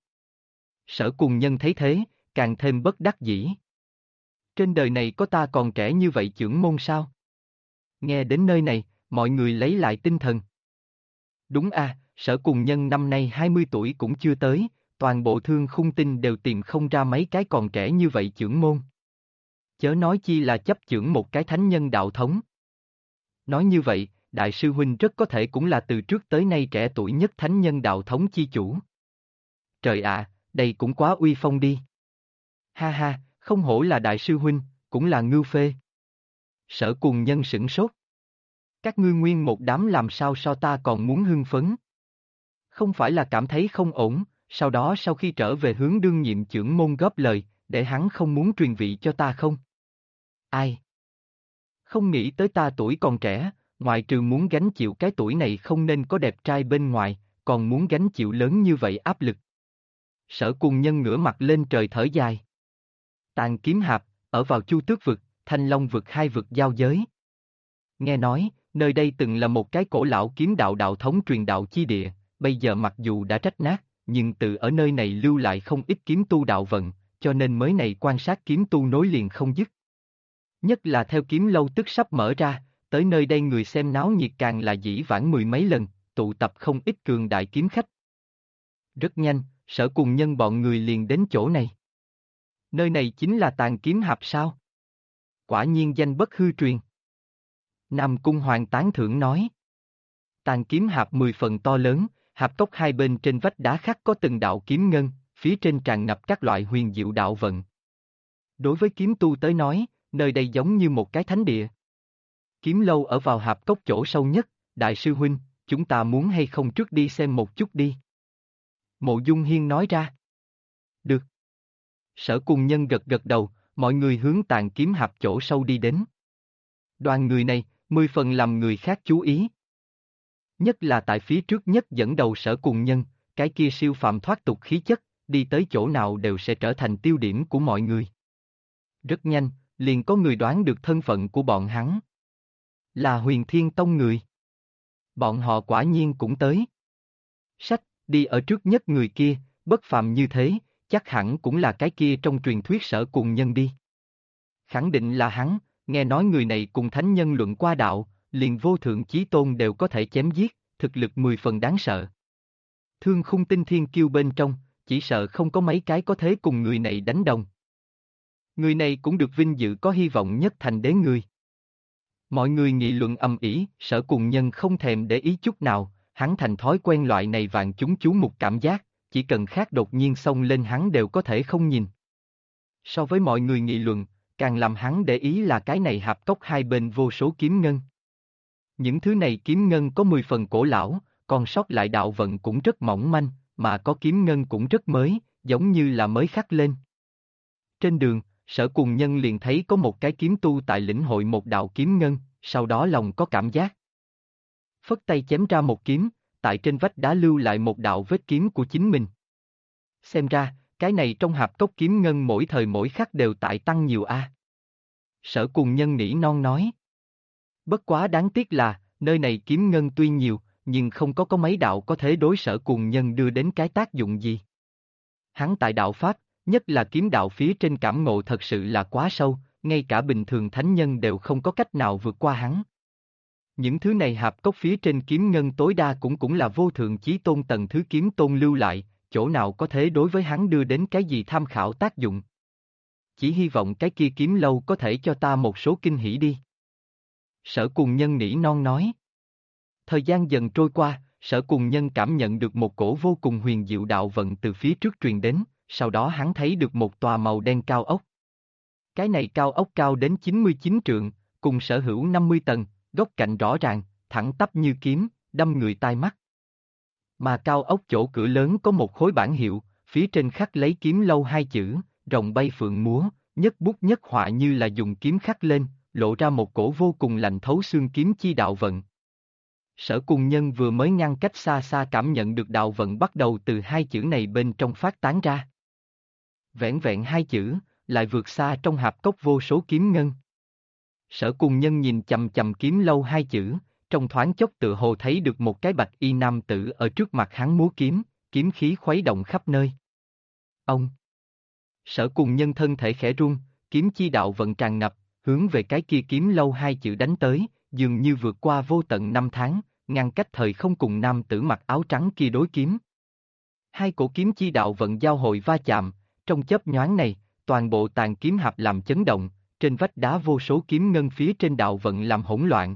Sở Cùng Nhân thấy thế, càng thêm bất đắc dĩ. Trên đời này có ta còn trẻ như vậy chưởng môn sao? Nghe đến nơi này, mọi người lấy lại tinh thần. Đúng a, Sở Cùng Nhân năm nay 20 tuổi cũng chưa tới, toàn bộ Thương Khung Tinh đều tìm không ra mấy cái còn trẻ như vậy chưởng môn. Chớ nói chi là chấp chưởng một cái thánh nhân đạo thống. Nói như vậy, đại sư huynh rất có thể cũng là từ trước tới nay trẻ tuổi nhất thánh nhân đạo thống chi chủ. Trời ạ, đây cũng quá uy phong đi. Ha ha, không hổ là đại sư huynh, cũng là ngưu phê. Sở Cùng Nhân sửng sốt. Các ngươi nguyên một đám làm sao so ta còn muốn hưng phấn. Không phải là cảm thấy không ổn, sau đó sau khi trở về hướng đương nhiệm chưởng môn góp lời, để hắn không muốn truyền vị cho ta không? Ai? Không nghĩ tới ta tuổi còn trẻ, ngoại trừ muốn gánh chịu cái tuổi này không nên có đẹp trai bên ngoài, còn muốn gánh chịu lớn như vậy áp lực. Sở Cùng Nhân ngửa mặt lên trời thở dài. Tàn kiếm hạp, ở vào Chu Tước vực, Thanh Long vực hai vực giao giới. Nghe nói, nơi đây từng là một cái cổ lão kiếm đạo đạo thống truyền đạo chi địa, bây giờ mặc dù đã rách nát, nhưng từ ở nơi này lưu lại không ít kiếm tu đạo vận, cho nên mới này quan sát kiếm tu nối liền không dứt. Nhất là theo kiếm lâu tức sắp mở ra, tới nơi đây người xem náo nhiệt càng là dĩ vãng mười mấy lần, tụ tập không ít cường đại kiếm khách. Rất nhanh, Sở Cùng Nhân bọn người liền đến chỗ này. Nơi này chính là Tàn Kiếm Hạp sao? Quả nhiên danh bất hư truyền. Nam Cung Hoàng tán thưởng nói. Tàn Kiếm Hạp 10 phần to lớn, hạp cốc hai bên trên vách đá khắc có từng đạo kiếm ngân, phía trên tràn ngập các loại huyền diệu đạo vận. Đối với kiếm tu tới nói, nơi đây giống như một cái thánh địa. Kiếm lâu ở vào hạp cốc chỗ sâu nhất, đại sư huynh, chúng ta muốn hay không trước đi xem một chút đi. Mộ Dung Hiên nói ra. Được. Sở Cùng Nhân gật gật đầu, mọi người hướng Tàn Kiếm Hạp chỗ sâu đi đến. Đoàn người này, 10 phần làm người khác chú ý. Nhất là tại phía trước nhất dẫn đầu Sở Cùng Nhân, cái kia siêu phàm thoát tục khí chất, đi tới chỗ nào đều sẽ trở thành tiêu điểm của mọi người. Rất nhanh, liền có người đoán được thân phận của bọn hắn. Là Huyền Thiên Tông người. Bọn họ quả nhiên cũng tới. Sách, đi ở trước nhất người kia, bất phàm như thế, chắc hẳn cũng là cái kia trong truyền thuyết Sở Cùng Nhân đi. Khẳng định là hắn, nghe nói người này cùng thánh nhân luận qua đạo, liền vô thượng chí tôn đều có thể chém giết, thực lực 10 phần đáng sợ. Thương Khung Tinh Thiên Kiêu bên trong, chỉ sợ không có mấy cái có thế cùng người này đánh đồng. Người này cũng được vinh dự có hy vọng nhất thành đế người. Mọi người nghị luận ầm ĩ, Sở Cùng Nhân không thèm để ý chút nào, hắn thành thói quen loại này vạn chúng chú mục cảm giác, chỉ cần khác đột nhiên xông lên hắn đều có thể không nhìn. So với mọi người nghị luận, càng làm hắn để ý là cái này hạp cốc hai bên vô số kiếm ngân. Những thứ này kiếm ngân có 10 phần cổ lão, còn sót lại đạo vận cũng rất mỏng manh, mà có kiếm ngân cũng rất mới, giống như là mới khắc lên. Trên đường, Sở Cùng Nhân liền thấy có một cái kiếm tu tại lĩnh hội một đạo kiếm ngân, sau đó lòng có cảm giác. Phất tay chém ra một kiếm, tại trên vách đá lưu lại một đạo vết kiếm của chính mình. Xem ra, cái này trong hạp cốc kiếm ngân mỗi thời mỗi khắc đều tại tăng nhiều a. Sở Cùng Nhân nỉ non nói. Bất quá đáng tiếc là, nơi này kiếm ngân tuy nhiều, nhưng không có mấy đạo có thể đối Sở Cùng Nhân đưa đến cái tác dụng gì. Hắn tại đạo Pháp, nhất là kiếm đạo phía trên cảm ngộ thật sự là quá sâu, ngay cả bình thường thánh nhân đều không có cách nào vượt qua hắn. Những thứ này hạp cốc phía trên kiếm ngân tối đa cũng là vô thượng chí tôn tầng thứ kiếm tôn lưu lại, chỗ nào có thể đối với hắn đưa đến cái gì tham khảo tác dụng. Chỉ hy vọng cái kia kiếm lâu có thể cho ta một số kinh hỉ đi. Sở Cùng Nhân nỉ non nói. Thời gian dần trôi qua, Sở Cùng Nhân cảm nhận được một cổ vô cùng huyền diệu đạo vận từ phía trước truyền đến, sau đó hắn thấy được một tòa màu đen cao ốc. Cái này cao ốc cao đến 99 trượng, cùng sở hữu 50 tầng, góc cạnh rõ ràng, thẳng tắp như kiếm, đâm người tai mắt. Mà cao ốc chỗ cửa lớn có một khối bảng hiệu, phía trên khắc lấy kiếm lâu hai chữ, rồng bay phượng múa, nhất bút nhất họa như là dùng kiếm khắc lên, lộ ra một cổ vô cùng lạnh thấu xương kiếm chi đạo vận. Sở Cùng Nhân vừa mới ngăn cách xa xa cảm nhận được đạo vận bắt đầu từ hai chữ này bên trong phát tán ra. Vẻn vẹn hai chữ, lại vượt xa trong hạp cốc vô số kiếm ngân. Sở Cùng Nhân nhìn chầm chầm kiếm lâu hai chữ, trong thoáng chốc tựa hồ thấy được một cái bạch y nam tử ở trước mặt hắn múa kiếm, kiếm khí khuấy động khắp nơi. Ông! Sở Cùng Nhân thân thể khẽ run, kiếm chi đạo vận tràn ngập, hướng về cái kia kiếm lâu hai chữ đánh tới, dường như vượt qua vô tận năm tháng, ngăn cách thời không cùng nam tử mặc áo trắng kia đối kiếm. Hai cổ kiếm chi đạo vận giao hội va chạm, trong chớp nhoáng này, toàn bộ tàn kiếm hạp làm chấn động, trên vách đá vô số kiếm ngân phía trên đạo vận làm hỗn loạn.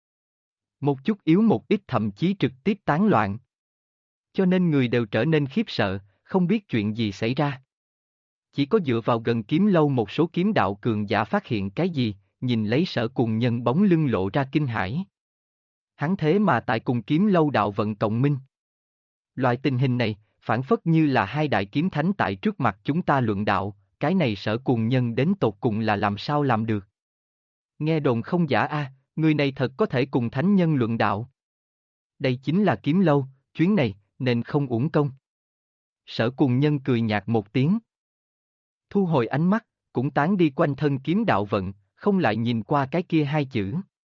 Một chút yếu một ít thậm chí trực tiếp tán loạn. Cho nên người đều trở nên khiếp sợ, không biết chuyện gì xảy ra. Chỉ có dựa vào gần kiếm lâu một số kiếm đạo cường giả phát hiện cái gì, nhìn lấy Sở Cùng Nhân bóng lưng lộ ra kinh hãi. Hắn thế mà tại cùng kiếm lâu đạo vận cộng minh. Loại tình hình này, phản phất như là hai đại kiếm thánh tại trước mặt chúng ta luận đạo, cái này Sở Cùng Nhân đến tột cùng là làm sao làm được. Nghe đồn không giả a, người này thật có thể cùng thánh nhân luận đạo. Đây chính là kiếm lâu, chuyến này, nên không uổng công. Sở Cùng Nhân cười nhạt một tiếng. Thu hồi ánh mắt, cũng tán đi quanh thân kiếm đạo vận, không lại nhìn qua cái kia hai chữ.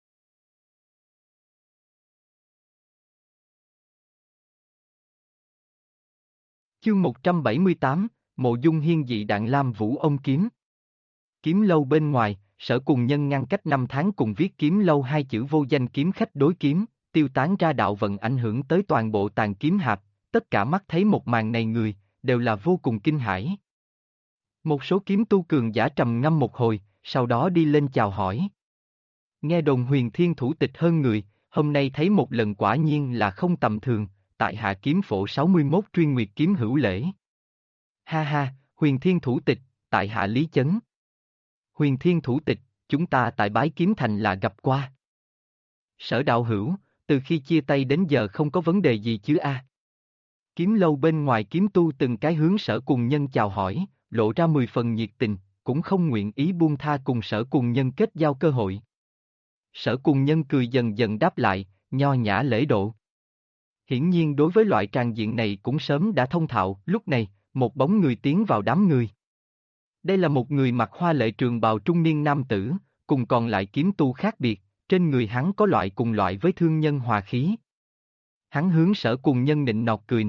Chương 178, Mộ Dung Hiên dị đạn lam vũ ông kiếm. Kiếm lâu bên ngoài, Sở Cùng Nhân ngăn cách năm tháng cùng viết kiếm lâu hai chữ vô danh kiếm khách đối kiếm, tiêu tán ra đạo vận ảnh hưởng tới toàn bộ tàn kiếm hạp, tất cả mắt thấy một màn này người, đều là vô cùng kinh hãi. Một số kiếm tu cường giả trầm ngâm một hồi, sau đó đi lên chào hỏi. Nghe đồn Huyền Thiên thủ tịch hơn người, hôm nay thấy một lần quả nhiên là không tầm thường, tại hạ kiếm phổ 61 Truyền Nguyệt kiếm hữu lễ. Ha ha, Huyền Thiên thủ tịch, tại hạ Lý Chấn. Huyền Thiên thủ tịch, chúng ta tại Bái Kiếm Thành là gặp qua. Sở đạo hữu, từ khi chia tay đến giờ không có vấn đề gì chứ a? Kiếm lâu bên ngoài kiếm tu từng cái hướng Sở Cùng Nhân chào hỏi, lộ ra 10 phần nhiệt tình, cũng không nguyện ý buông tha cùng Sở Cùng Nhân kết giao cơ hội. Sở Cùng Nhân cười dần dần đáp lại, nho nhã lễ độ. Hiển nhiên đối với loại tràng diện này cũng sớm đã thông thạo, lúc này, một bóng người tiến vào đám người. Đây là một người mặc hoa lệ trường bào trung niên nam tử, cùng còn lại kiếm tu khác biệt, trên người hắn có loại cùng loại với thương nhân hòa khí. Hắn hướng Sở Cùng Nhân nịnh nọt cười nói,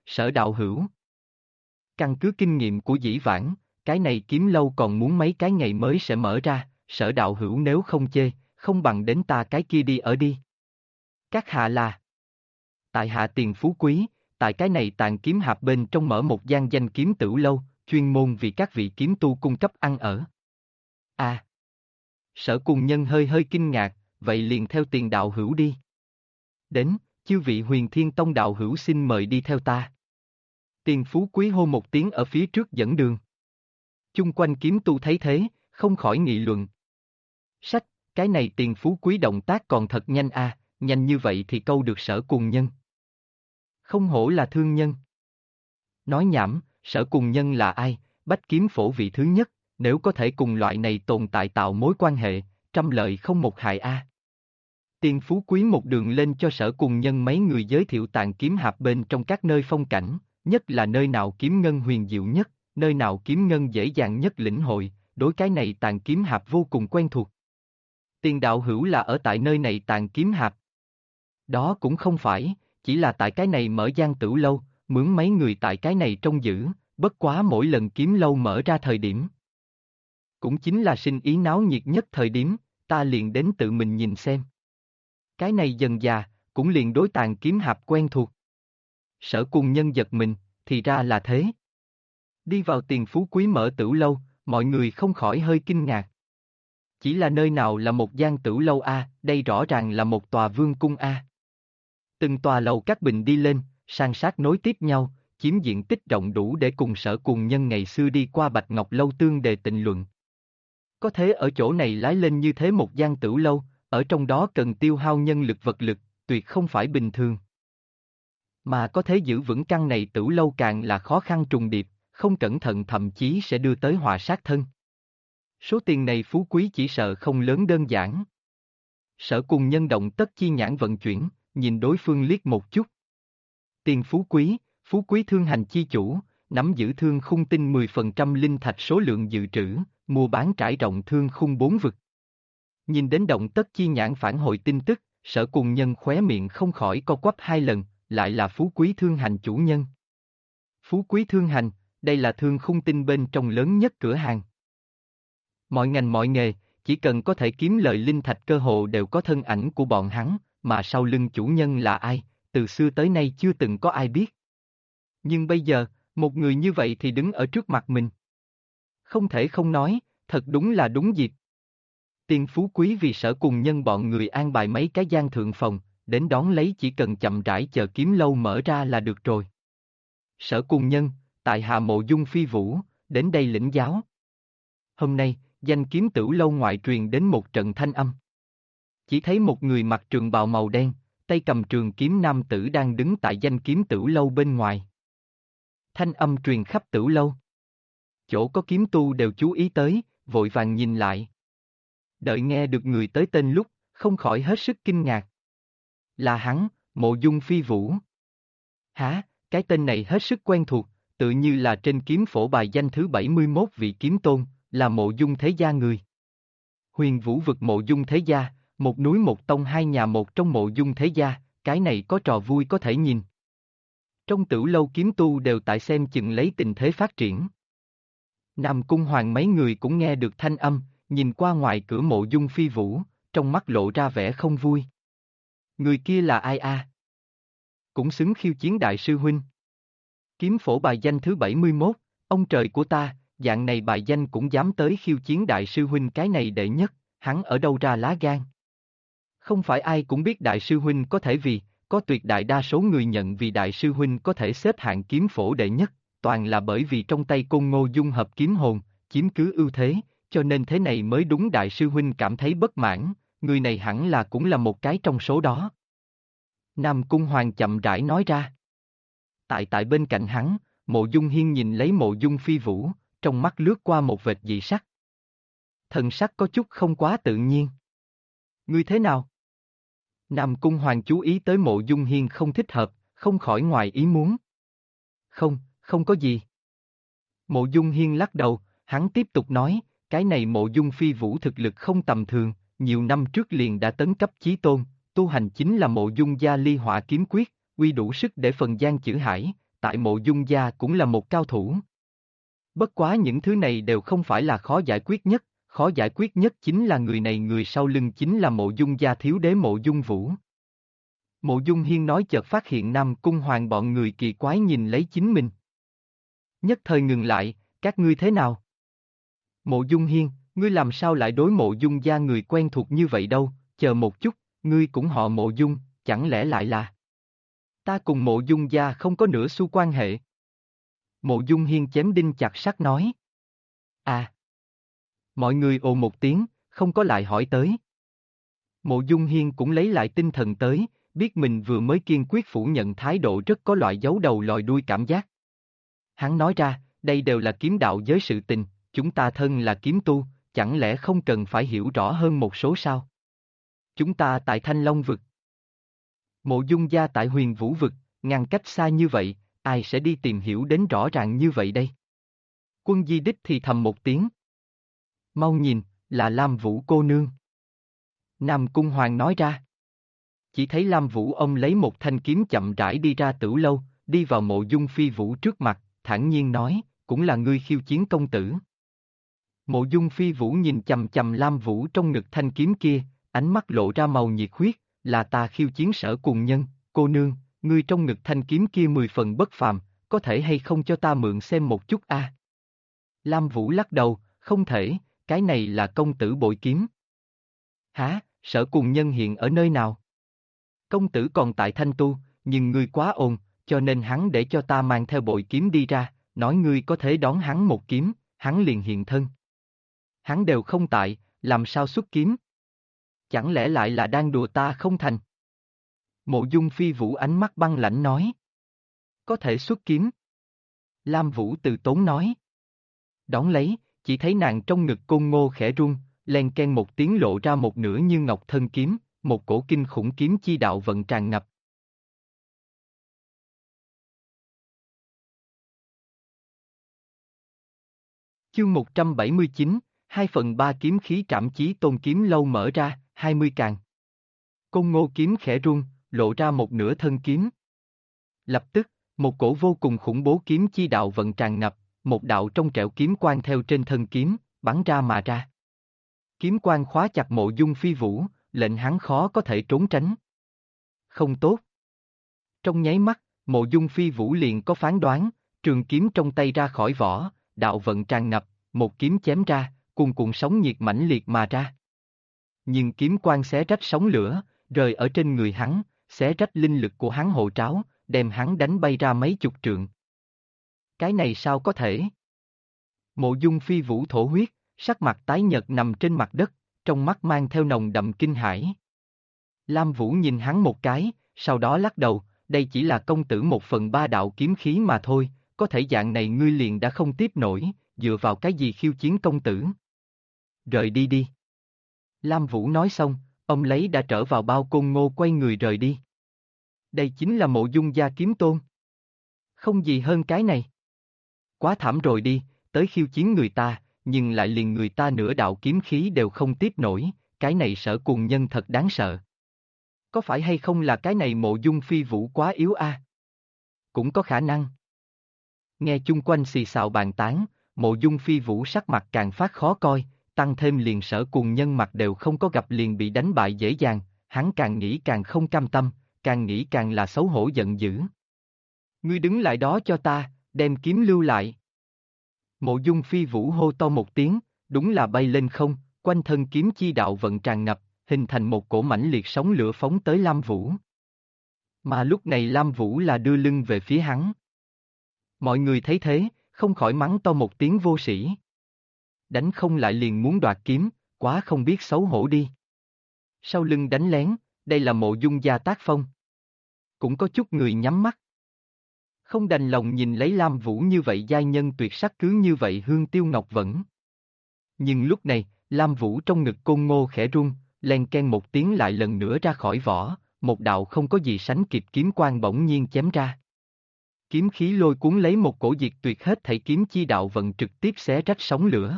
Sở đạo hữu. Căn cứ kinh nghiệm của dĩ vãng, cái này kiếm lâu còn muốn mấy cái ngày mới sẽ mở ra, Sở đạo hữu nếu không chê, không bằng đến ta cái kia đi ở đi. Các hạ là. Tại hạ Tiền Phú Quý, tại cái này Tàn Kiếm Hạp bên trong mở một gian danh kiếm tửu lâu, chuyên môn vì các vị kiếm tu cung cấp ăn ở. À. Sở Cùng Nhân hơi hơi kinh ngạc, vậy liền theo Tiền đạo hữu đi. Đến, chư vị Huyền Thiên Tông đạo hữu xin mời đi theo ta. Tiền Phú Quý hô một tiếng ở phía trước dẫn đường. Chung quanh kiếm tu thấy thế, không khỏi nghị luận. Sách, cái này Tiền Phú Quý động tác còn thật nhanh a, nhanh như vậy thì câu được Sở Cùng Nhân. Không hổ là thương nhân. Nói nhảm, Sở Cùng Nhân là ai, bách kiếm phổ vị thứ nhất, nếu có thể cùng loại này tồn tại tạo mối quan hệ, trăm lợi không một hại a. Tiền Phú Quý một đường lên cho Sở Cùng Nhân mấy người giới thiệu Tàn Kiếm Hạp bên trong các nơi phong cảnh, nhất là nơi nào kiếm ngân huyền diệu nhất, nơi nào kiếm ngân dễ dàng nhất lĩnh hội, đối cái này Tàn Kiếm Hạp vô cùng quen thuộc. Tiền đạo hữu là ở tại nơi này Tàn Kiếm Hạp. Đó cũng không phải, chỉ là tại cái này mở gian tửu lâu, mướn mấy người tại cái này trông giữ, bất quá mỗi lần kiếm lâu mở ra thời điểm. Cũng chính là sinh ý náo nhiệt nhất thời điểm, ta liền đến tự mình nhìn xem. Cái này dần già, cũng liền đối Tàn Kiếm Hạp quen thuộc. Sở Cùng Nhân giật mình, thì ra là thế. Đi vào Tiền Phú Quý mở tửu lâu, mọi người không khỏi hơi kinh ngạc. Chỉ là nơi nào là một gian tửu lâu a, đây rõ ràng là một tòa vương cung a. Từng tòa lầu các bình đi lên, san sát nối tiếp nhau, chiếm diện tích rộng đủ để cùng Sở Cùng Nhân ngày xưa đi qua Bạch Ngọc Lâu tương đề tình luận. Có thế ở chỗ này lái lên như thế một gian tửu lâu, ở trong đó cần tiêu hao nhân lực vật lực, tuyệt không phải bình thường. Mà có thế giữ vững căn này tửu lâu càng là khó khăn trùng điệp, không cẩn thận thậm chí sẽ đưa tới họa sát thân. Số tiền này Phú Quý chỉ sợ không lớn đơn giản. Sở Cùng Nhân động tất chi nhãn vận chuyển, nhìn đối phương liếc một chút. Tiền Phú Quý thương hành chi chủ, nắm giữ thương khung tinh 10% linh thạch số lượng dự trữ, mua bán trải rộng thương khung 4 vực. Nhìn đến động tất chi nhãn phản hồi tin tức, Sở Cùng Nhân khóe miệng không khỏi co quắp 2 lần, lại là Phú Quý thương hành chủ nhân. Phú Quý thương hành, đây là thương khung tinh bên trong lớn nhất cửa hàng. Mọi ngành mọi nghề, chỉ cần có thể kiếm lợi linh thạch cơ hồ đều có thân ảnh của bọn hắn, mà sau lưng chủ nhân là ai, từ xưa tới nay chưa từng có ai biết. Nhưng bây giờ, một người như vậy thì đứng ở trước mặt mình. Không thể không nói, thật đúng là đúng dịp. Tiền Phú Quý vì Sở Cùng Nhân bọn người an bài mấy cái gian thượng phòng, đến đón lấy chỉ cần chậm rãi chờ kiếm lâu mở ra là được rồi. Sở Cùng Nhân, tại hạ Mộ Dung Phi Vũ, đến đây lĩnh giáo. Hôm nay, danh kiếm tửu lâu ngoại truyền đến một trận thanh âm. Chỉ thấy một người mặc trường bào màu đen, tay cầm trường kiếm nam tử đang đứng tại danh kiếm tửu lâu bên ngoài. Thanh âm truyền khắp tửu lâu. Chỗ có kiếm tu đều chú ý tới, vội vàng nhìn lại. Đợi nghe được người tới tên lúc, không khỏi hết sức kinh ngạc. Là hắn, Mộ Dung Phi Vũ. Hả, cái tên này hết sức quen thuộc, tự như là trên kiếm phổ bài danh thứ 71 vị kiếm tôn, là Mộ Dung Thế Gia người. Huyền Vũ vực Mộ Dung Thế Gia, một núi một tông hai nhà một trong Mộ Dung Thế Gia, cái này có trò vui có thể nhìn. Trong tửu lâu kiếm tu đều tại xem chừng lấy tình thế phát triển. Nam Cung Hoàng mấy người cũng nghe được thanh âm, nhìn qua ngoài cửa Mộ Dung Phi Vũ, trong mắt lộ ra vẻ không vui. Người kia là ai a? Cũng xứng khiêu chiến đại sư huynh. Kiếm phổ bài danh thứ 71, ông trời của ta, dạng này bài danh cũng dám tới khiêu chiến đại sư huynh, cái này đệ nhất, hắn ở đâu ra lá gan? Không phải ai cũng biết đại sư huynh có thể vì, có tuyệt đại đa số người nhận vì đại sư huynh có thể xếp hạng kiếm phổ đệ nhất, toàn là bởi vì trong tay Côn Ngô dung hợp kiếm hồn, chiếm cứ ưu thế, cho nên thế này mới đúng, đại sư huynh cảm thấy bất mãn, người này hẳn là cũng là một cái trong số đó. Nam Cung Hoàng chậm rãi nói ra. Tại bên cạnh hắn, Mộ Dung Hiên nhìn lấy Mộ Dung Phi Vũ, trong mắt lướt qua một vệt dị sắc. Thần sắc có chút không quá tự nhiên. Ngươi thế nào? Nam Cung Hoàng chú ý tới Mộ Dung Hiên không thích hợp, không khỏi ngoài ý muốn. Không có gì. Mộ Dung Hiên lắc đầu, hắn tiếp tục nói, cái này Mộ Dung Phi Vũ thực lực không tầm thường, nhiều năm trước liền đã tấn cấp chí tôn, tu hành chính là Mộ Dung Gia Ly Hỏa Kiếm Quyết, uy đủ sức để phần gian chữ hải, tại Mộ Dung gia cũng là một cao thủ. Bất quá những thứ này đều không phải là khó giải quyết nhất, khó giải quyết nhất chính là người này, người sau lưng chính là Mộ Dung gia thiếu đế Mộ Dung Vũ. Mộ Dung Hiên nói chợt phát hiện Nam Cung Hoàng bọn người kỳ quái nhìn lấy chính mình. Nhất thời ngừng lại, các ngươi thế nào? Mộ Dung Hiên, ngươi làm sao lại đối Mộ Dung gia người quen thuộc như vậy đâu, chờ một chút, ngươi cũng họ Mộ Dung, chẳng lẽ lại là... Ta cùng Mộ Dung gia không có nửa xu quan hệ. Mộ Dung Hiên chém đinh chặt sắt nói. À! Mọi người ồ một tiếng, không có lại hỏi tới. Mộ Dung Hiên cũng lấy lại tinh thần tới, biết mình vừa mới kiên quyết phủ nhận thái độ rất có loại giấu đầu lòi đuôi cảm giác. Hắn nói ra, đây đều là kiếm đạo giới sự tình, chúng ta thân là kiếm tu, chẳng lẽ không cần phải hiểu rõ hơn một số sao? Chúng ta tại Thanh Long vực. Mộ Dung gia tại Huyền Vũ vực, ngăn cách xa như vậy, ai sẽ đi tìm hiểu đến rõ ràng như vậy đây? Quân Di Đích thì thầm một tiếng. Mau nhìn, là Lam Vũ cô nương. Nam Cung Hoàng nói ra. Chỉ thấy Lam Vũ ông lấy một thanh kiếm chậm rãi đi ra Tửu lâu, đi vào Mộ Dung Phi Vũ trước mặt, thản nhiên nói, cũng là ngươi khiêu chiến công tử. Mộ Dung Phi Vũ nhìn chầm chầm Lam Vũ trong ngực thanh kiếm kia, ánh mắt lộ ra màu nhiệt huyết, là ta khiêu chiến Sở Cùng Nhân, cô nương, ngươi trong ngực thanh kiếm kia 10 phần bất phàm, có thể hay không cho ta mượn xem một chút a? Lam Vũ lắc đầu, không thể, cái này là công tử bội kiếm. Hả, Sở Cùng Nhân hiện ở nơi nào? Công tử còn tại Thanh Tu, nhưng ngươi quá ồn, cho nên hắn để cho ta mang theo bội kiếm đi ra, nói ngươi có thể đón hắn một kiếm, hắn liền hiện thân. Hắn đều không tại, làm sao xuất kiếm? Chẳng lẽ lại là đang đùa ta không thành? Mộ Dung Phi Vũ ánh mắt băng lãnh nói. Có thể xuất kiếm. Lam Vũ từ tốn nói. Đón lấy, chỉ thấy nàng trong ngực Côn Ngô khẽ rung, len ken một tiếng lộ ra một nửa như ngọc thân kiếm, một cổ kinh khủng kiếm chi đạo vận tràn ngập. Chương 179, 2/3 kiếm khí Trảm Chí Tôn kiếm lâu mở ra, 20 càng. Côn Ngô kiếm khẽ rung, lộ ra một nửa thân kiếm. Lập tức, một cổ vô cùng khủng bố kiếm chi đạo vận tràn ngập, một đạo trong trẻo kiếm quang theo trên thân kiếm, bắn ra mà ra. Kiếm quang khóa chặt Mộ Dung Phi Vũ, lệnh hắn khó có thể trốn tránh. Không tốt. Trong nháy mắt, Mộ Dung Phi Vũ liền có phán đoán, trường kiếm trong tay ra khỏi vỏ, đạo vận tràn ngập, một kiếm chém ra, cuồn cuộn sóng nhiệt mãnh liệt mà ra. Nhưng kiếm quang xé rách sóng lửa, rơi ở trên người hắn, xé rách linh lực của hắn hộ tráo, đem hắn đánh bay ra mấy chục trượng. Cái này sao có thể? Mộ Dung Phi Vũ thổ huyết, sắc mặt tái nhợt nằm trên mặt đất, trong mắt mang theo nồng đậm kinh hãi. Lam Vũ nhìn hắn một cái, sau đó lắc đầu, đây chỉ là công tử 1/3 đạo kiếm khí mà thôi, có thể dạng này ngươi liền đã không tiếp nổi, dựa vào cái gì khiêu chiến công tử? Rời đi đi. Lam Vũ nói xong, ông lấy đã trở vào bao Côn Ngô quay người rời đi. Đây chính là Mộ Dung gia kiếm tôn. Không gì hơn cái này. Quá thảm rồi đi, tới khiêu chiến người ta, nhưng lại liền người ta nửa đạo kiếm khí đều không tiếp nổi, cái này Sở Cùng Nhân thật đáng sợ. Có phải hay không là cái này Mộ Dung Phi Vũ quá yếu a? Cũng có khả năng. Nghe chung quanh xì xào bàn tán, Mộ Dung Phi Vũ sắc mặt càng phát khó coi, tăng thêm liền Sở Cùng Nhân mặt đều không có gặp liền bị đánh bại dễ dàng, hắn càng nghĩ càng không cam tâm, càng nghĩ càng là xấu hổ giận dữ. Ngươi đứng lại đó cho ta, đem kiếm lưu lại. Mộ Dung Phi Vũ hô to một tiếng, đúng là bay lên không, quanh thân kiếm chi đạo vận tràn ngập, hình thành một cổ mãnh liệt sóng lửa phóng tới Lam Vũ. Mà lúc này Lam Vũ là đưa lưng về phía hắn. Mọi người thấy thế, không khỏi mắng to một tiếng vô sĩ. Đánh không lại liền muốn đoạt kiếm, quá không biết xấu hổ đi. Sau lưng đánh lén, đây là Mộ Dung gia tác phong. Cũng có chút người nhắm mắt. Không đành lòng nhìn lấy Lam Vũ như vậy giai nhân tuyệt sắc cứ như vậy hương tiêu ngọc vẫn. Nhưng lúc này, Lam Vũ trong ngực Côn Ngô khẽ rung, len ken một tiếng lại lần nữa ra khỏi vỏ, một đạo không có gì sánh kịp kiếm quang bỗng nhiên chém ra. Kiếm khí lôi cuốn lấy một cổ diệt tuyệt hết thảy kiếm chi đạo vận trực tiếp xé rách sóng lửa.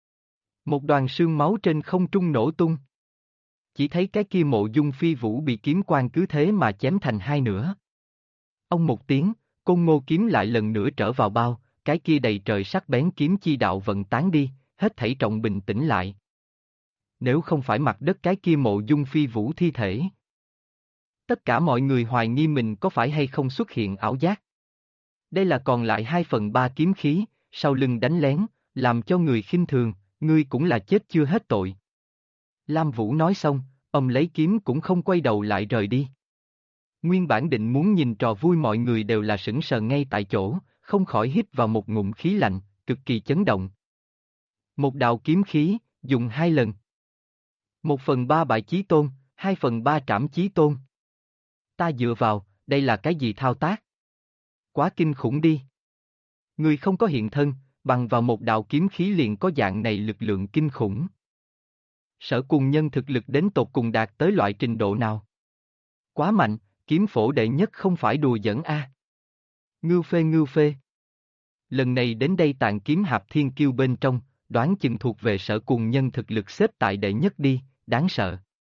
Một đoàn sương máu trên không trung nổ tung. Chỉ thấy cái kia Mộ Dung Phi Vũ bị kiếm quang cứ thế mà chém thành hai nửa. Ông một tiếng, Côn Ngô kiếm lại lần nữa trở vào bao, cái kia đầy trời sắc bén kiếm chi đạo vận tán đi, hết thảy trọng bình tĩnh lại. Nếu không phải mặt đất cái kia Mộ Dung Phi Vũ thi thể. Tất cả mọi người hoài nghi mình có phải hay không xuất hiện ảo giác. Đây là còn lại 2/3 kiếm khí, sau lưng đánh lén, làm cho người khinh thường, ngươi cũng là chết chưa hết tội. Lam Vũ nói xong, ông lấy kiếm cũng không quay đầu lại rời đi. Nguyên bản định muốn nhìn trò vui mọi người đều là sững sờ ngay tại chỗ, không khỏi hít vào một ngụm khí lạnh, cực kỳ chấn động. Một đạo kiếm khí, dùng 2 lần. 1/3 bại chí tôn, 2/3 trảm chí tôn. Ta dựa vào, đây là cái gì thao tác? Quá kinh khủng đi. Người không có hiện thân, bằng vào một đạo kiếm khí liền có dạng này lực lượng kinh khủng. Sở Cuồng Nhân thực lực đến tột cùng đạt tới loại trình độ nào? Quá mạnh, kiếm phổ đệ nhất không phải đùa giỡn a. Ngưu phê ngưu phê. Lần này đến đây Tạng Kiếm Hạp Thiên Kiêu bên trong, đoán chừng thuộc về Sở Cuồng Nhân thực lực xếp tại đệ nhất đi, đáng sợ.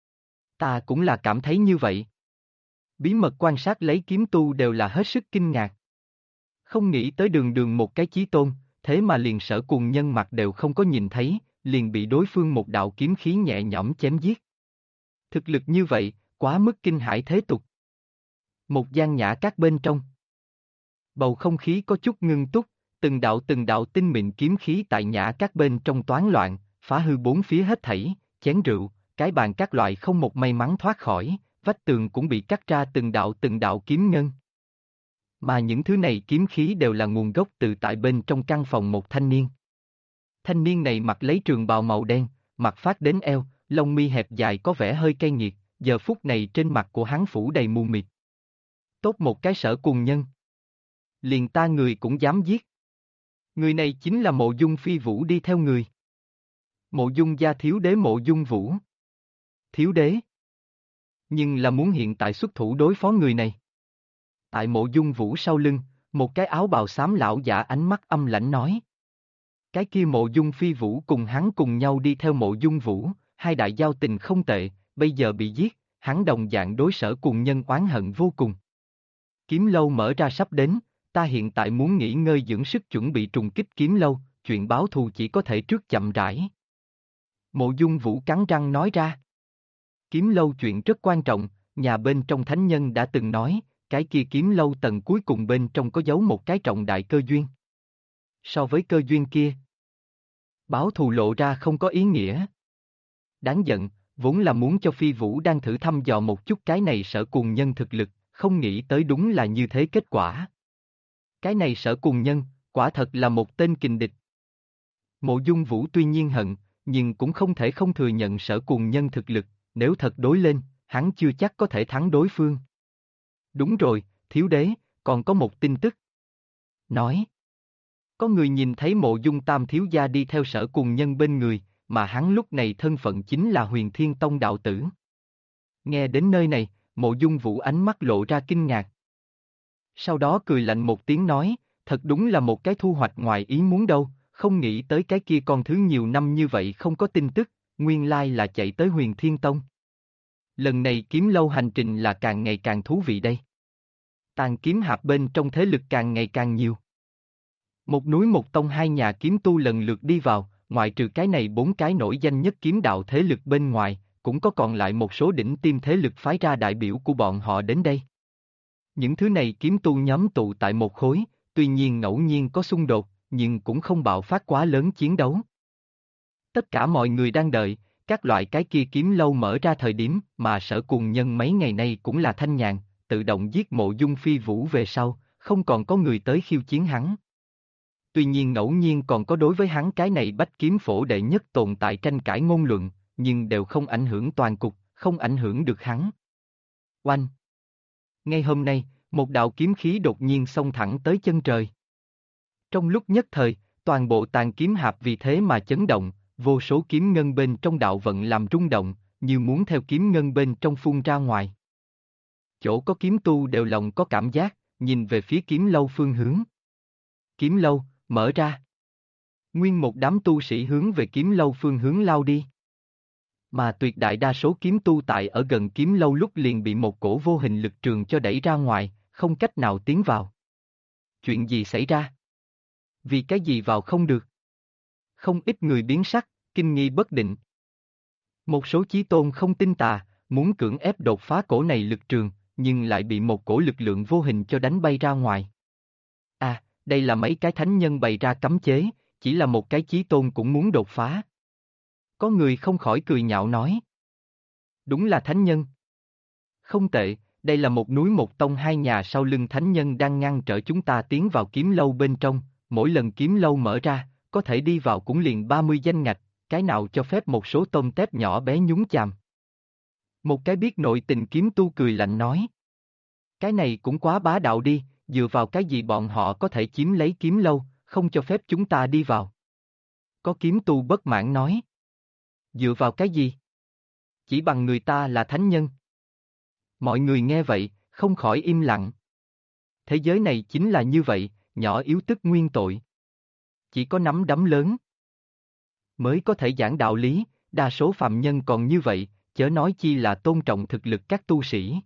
Ta cũng là cảm thấy như vậy. Bí mật quan sát lấy kiếm tu đều là hết sức kinh ngạc. Không nghĩ tới đường đường một cái chí tôn, thế mà liền Sở Cuồng Nhân mặt đều không có nhìn thấy, liền bị đối phương một đạo kiếm khí nhẹ nhõm chém giết. Thực lực như vậy, quá mức kinh hãi thế tục. Một gian nhã các bên trong. Bầu không khí có chút ngưng túc, từng đạo tinh mịn kiếm khí tại nhã các bên trong toán loạn, phá hư bốn phía hết thảy, chén rượu, cái bàn các loại không một may mắn thoát khỏi, vách tường cũng bị cắt ra từng đạo kiếm ngân. Mà những thứ này kiếm khí đều là nguồn gốc từ tại bên trong căn phòng một thanh niên. Thanh niên này mặc lấy trường bào màu đen, mặt phát đến eo, lông mi hẹp dài có vẻ hơi cay nghiệt, giờ phút này trên mặt của hắn phủ đầy mù mịt. Tốt một cái Sở Cuồng Nhân. Liền ta người cũng dám giết. Người này chính là Mộ Dung Phi Vũ đi theo người. Mộ Dung gia thiếu đế Mộ Dung Vũ. Thiếu đế. Nhưng là muốn hiện tại xuất thủ đối phó người này. Tại Mộ Dung Vũ sau lưng, một cái áo bào xám lão giả ánh mắt âm lãnh nói. Cái kia Mộ Dung Phi Vũ cùng hắn cùng nhau đi theo Mộ Dung Vũ, hai đại giao tình không tệ, bây giờ bị giết, hắn đồng dạng đối Sở Cuồng Nhân oán hận vô cùng. Kiếm lâu mở ra sắp đến, ta hiện tại muốn nghỉ ngơi dưỡng sức chuẩn bị trùng kích kiếm lâu, chuyện báo thù chỉ có thể trước chậm rãi. Mộ Dung Vũ cắn răng nói ra. Kiếm lâu chuyện rất quan trọng, nhà bên trong thánh nhân đã từng nói, cái kia kiếm lâu tầng cuối cùng bên trong có giấu một cái trọng đại cơ duyên. So với cơ duyên kia, báo thù lộ ra không có ý nghĩa. Đáng giận, vốn là muốn cho Phi Vũ đang thử thăm dò một chút cái này Sở Cuồng Nhân thực lực, không nghĩ tới đúng là như thế kết quả. Cái này Sở Cuồng Nhân, quả thật là một tên kình địch. Mộ Dung Vũ tuy nhiên hận, nhưng cũng không thể không thừa nhận Sở Cuồng Nhân thực lực, nếu thật đối lên, hắn chưa chắc có thể thắng đối phương. Đúng rồi, thiếu đế, còn có một tin tức. Nói. Có người nhìn thấy Mộ Dung Tam thiếu gia đi theo Sở Cuồng Nhân bên người, mà hắn lúc này thân phận chính là Huyền Thiên Tông đạo tử. Nghe đến nơi này, Mộ Dung Vũ ánh mắt lộ ra kinh ngạc. Sau đó cười lạnh một tiếng nói, thật đúng là một cái thu hoạch ngoài ý muốn đâu, không nghĩ tới cái kia con thứ nhiều năm như vậy không có tin tức, nguyên lai là chạy tới Huyền Thiên Tông. Lần này kiếm lâu hành trình là càng ngày càng thú vị đây. Tàn kiếm hạp bên trong thế lực càng ngày càng nhiều. Một núi một tông hai nhà kiếm tu lần lượt đi vào, ngoại trừ cái này 4 cái nổi danh nhất kiếm đạo thế lực bên ngoài, cũng có còn lại một số đỉnh tiêm thế lực phái ra đại biểu của bọn họ đến đây. Những thứ này kiếm tu nhóm tụ tại một khối, tuy nhiên ngẫu nhiên có xung đột, nhưng cũng không bạo phát quá lớn chiến đấu. Tất cả mọi người đang đợi, các loại cái kia kiếm lâu mở ra thời điểm mà Sở Cuồng Nhân mấy ngày nay cũng là thanh nhàn, tự động giết Mộ Dung Phi Vũ về sau, không còn có người tới khiêu chiến hắn. Tuy nhiên ngẫu nhiên còn có đối với hắn cái này bách kiếm phổ đệ nhất tồn tại tranh cãi ngôn luận, nhưng đều không ảnh hưởng toàn cục, không ảnh hưởng được hắn. Oanh! Ngay hôm nay, một đạo kiếm khí đột nhiên xông thẳng tới chân trời. Trong lúc nhất thời, toàn bộ tàn kiếm hạp vì thế mà chấn động, vô số kiếm ngân bên trong đạo vận làm rung động, như muốn theo kiếm ngân bên trong phun ra ngoài. Chỗ có kiếm tu đều lòng có cảm giác, nhìn về phía kiếm lâu phương hướng. Kiếm lâu, mở ra. Nguyên một đám tu sĩ hướng về kiếm lâu phương hướng lao đi. Mà tuyệt đại đa số kiếm tu tại ở gần kiếm lâu lúc liền bị một cổ vô hình lực trường cho đẩy ra ngoài, không cách nào tiến vào. chuyện gì xảy ra? Vì cái gì vào không được? Không ít người biến sắc, kinh nghi bất định. Một số chí tôn không tin tà, muốn cưỡng ép đột phá cổ này lực trường, nhưng lại bị một cổ lực lượng vô hình cho đánh bay ra ngoài. À, đây là mấy cái thánh nhân bày ra cấm chế, chỉ là một cái chí tôn cũng muốn đột phá. Có người không khỏi cười nhạo nói. Đúng là thánh nhân. Không tệ, đây là một núi một tông hai nhà sau lưng thánh nhân đang ngăn trở chúng ta tiến vào kiếm lâu bên trong, mỗi lần kiếm lâu mở ra, có thể đi vào cũng liền 30 danh ngạch, cái nào cho phép một số tôm tép nhỏ bé nhúng chàm. Một cái biết nội tình kiếm tu cười lạnh nói. Cái này cũng quá bá đạo đi, dựa vào cái gì bọn họ có thể chiếm lấy kiếm lâu, không cho phép chúng ta đi vào. Có kiếm tu bất mãn nói. Dựa vào cái gì? Chỉ bằng người ta là thánh nhân. Mọi người nghe vậy, không khỏi im lặng. Thế giới này chính là như vậy, nhỏ yếu tức nguyên tội. Chỉ có nắm đấm lớn mới có thể giảng đạo lý, đa số phạm nhân còn như vậy, chớ nói chi là tôn trọng thực lực các tu sĩ.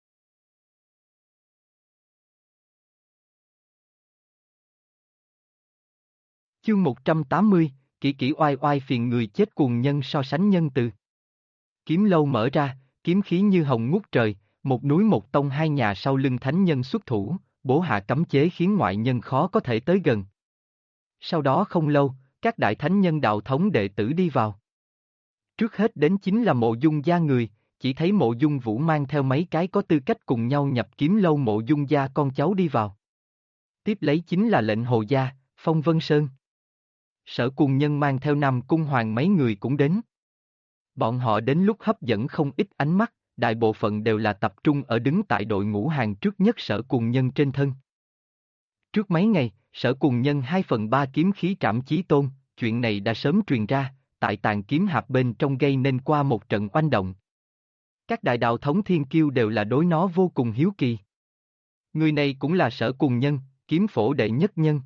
Chương 180, kỹ kỹ oai oai phiền người chết cuồng nhân so sánh nhân từ. Kiếm lâu mở ra, kiếm khí như hồng ngút trời, một núi một tông hai nhà sau lưng thánh nhân xuất thủ, bố hạ cấm chế khiến ngoại nhân khó có thể tới gần. Sau đó không lâu, các đại thánh nhân đạo thống đệ tử đi vào. Trước hết đến chính là Mộ Dung gia người, chỉ thấy Mộ Dung Vũ mang theo mấy cái có tư cách cùng nhau nhập kiếm lâu Mộ Dung gia con cháu đi vào. Tiếp lấy chính là lệnh Hồ gia, Phong Vân Sơn. Sở Cuồng Nhân mang theo Nam Cung Hoàng mấy người cũng đến. Bọn họ đến lúc hấp dẫn không ít ánh mắt, đại bộ phận đều là tập trung ở đứng tại đội ngũ hàng trước nhất Sở Cuồng Nhân trên thân. Trước mấy ngày, Sở Cuồng Nhân 2/3 kiếm khí trảm chí tôn, chuyện này đã sớm truyền ra, tại Tàn Kiếm Hạp bên trong gây nên qua một trận oanh động. Các đại đạo thống thiên kiêu đều là đối nó vô cùng hiếu kỳ. Người này cũng là Sở Cuồng Nhân, kiếm phổ đệ nhất nhân.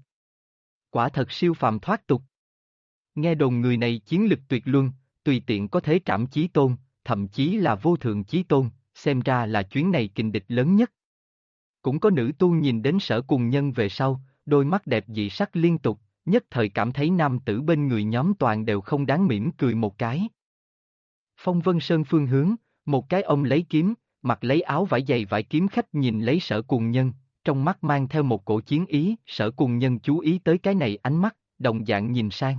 Quả thật siêu phàm thoát tục. Nghe đồn người này chiến lực tuyệt luân, tùy tiện có thể trảm chí tôn, thậm chí là vô thượng chí tôn, xem ra là chuyến này kình địch lớn nhất. Cũng có nữ tu nhìn đến Sở Cuồng Nhân về sau, đôi mắt đẹp dị sắc liên tục, nhất thời cảm thấy nam tử bên người nhóm toàn đều không đáng mỉm cười một cái. Phong Vân Sơn phương hướng, một cái ông lấy kiếm, mặc lấy áo vải dày vải kiếm khách nhìn lấy Sở Cuồng Nhân, trong mắt mang theo một cổ chiến ý, Sở Cuồng Nhân chú ý tới cái này ánh mắt, đồng dạng nhìn sang.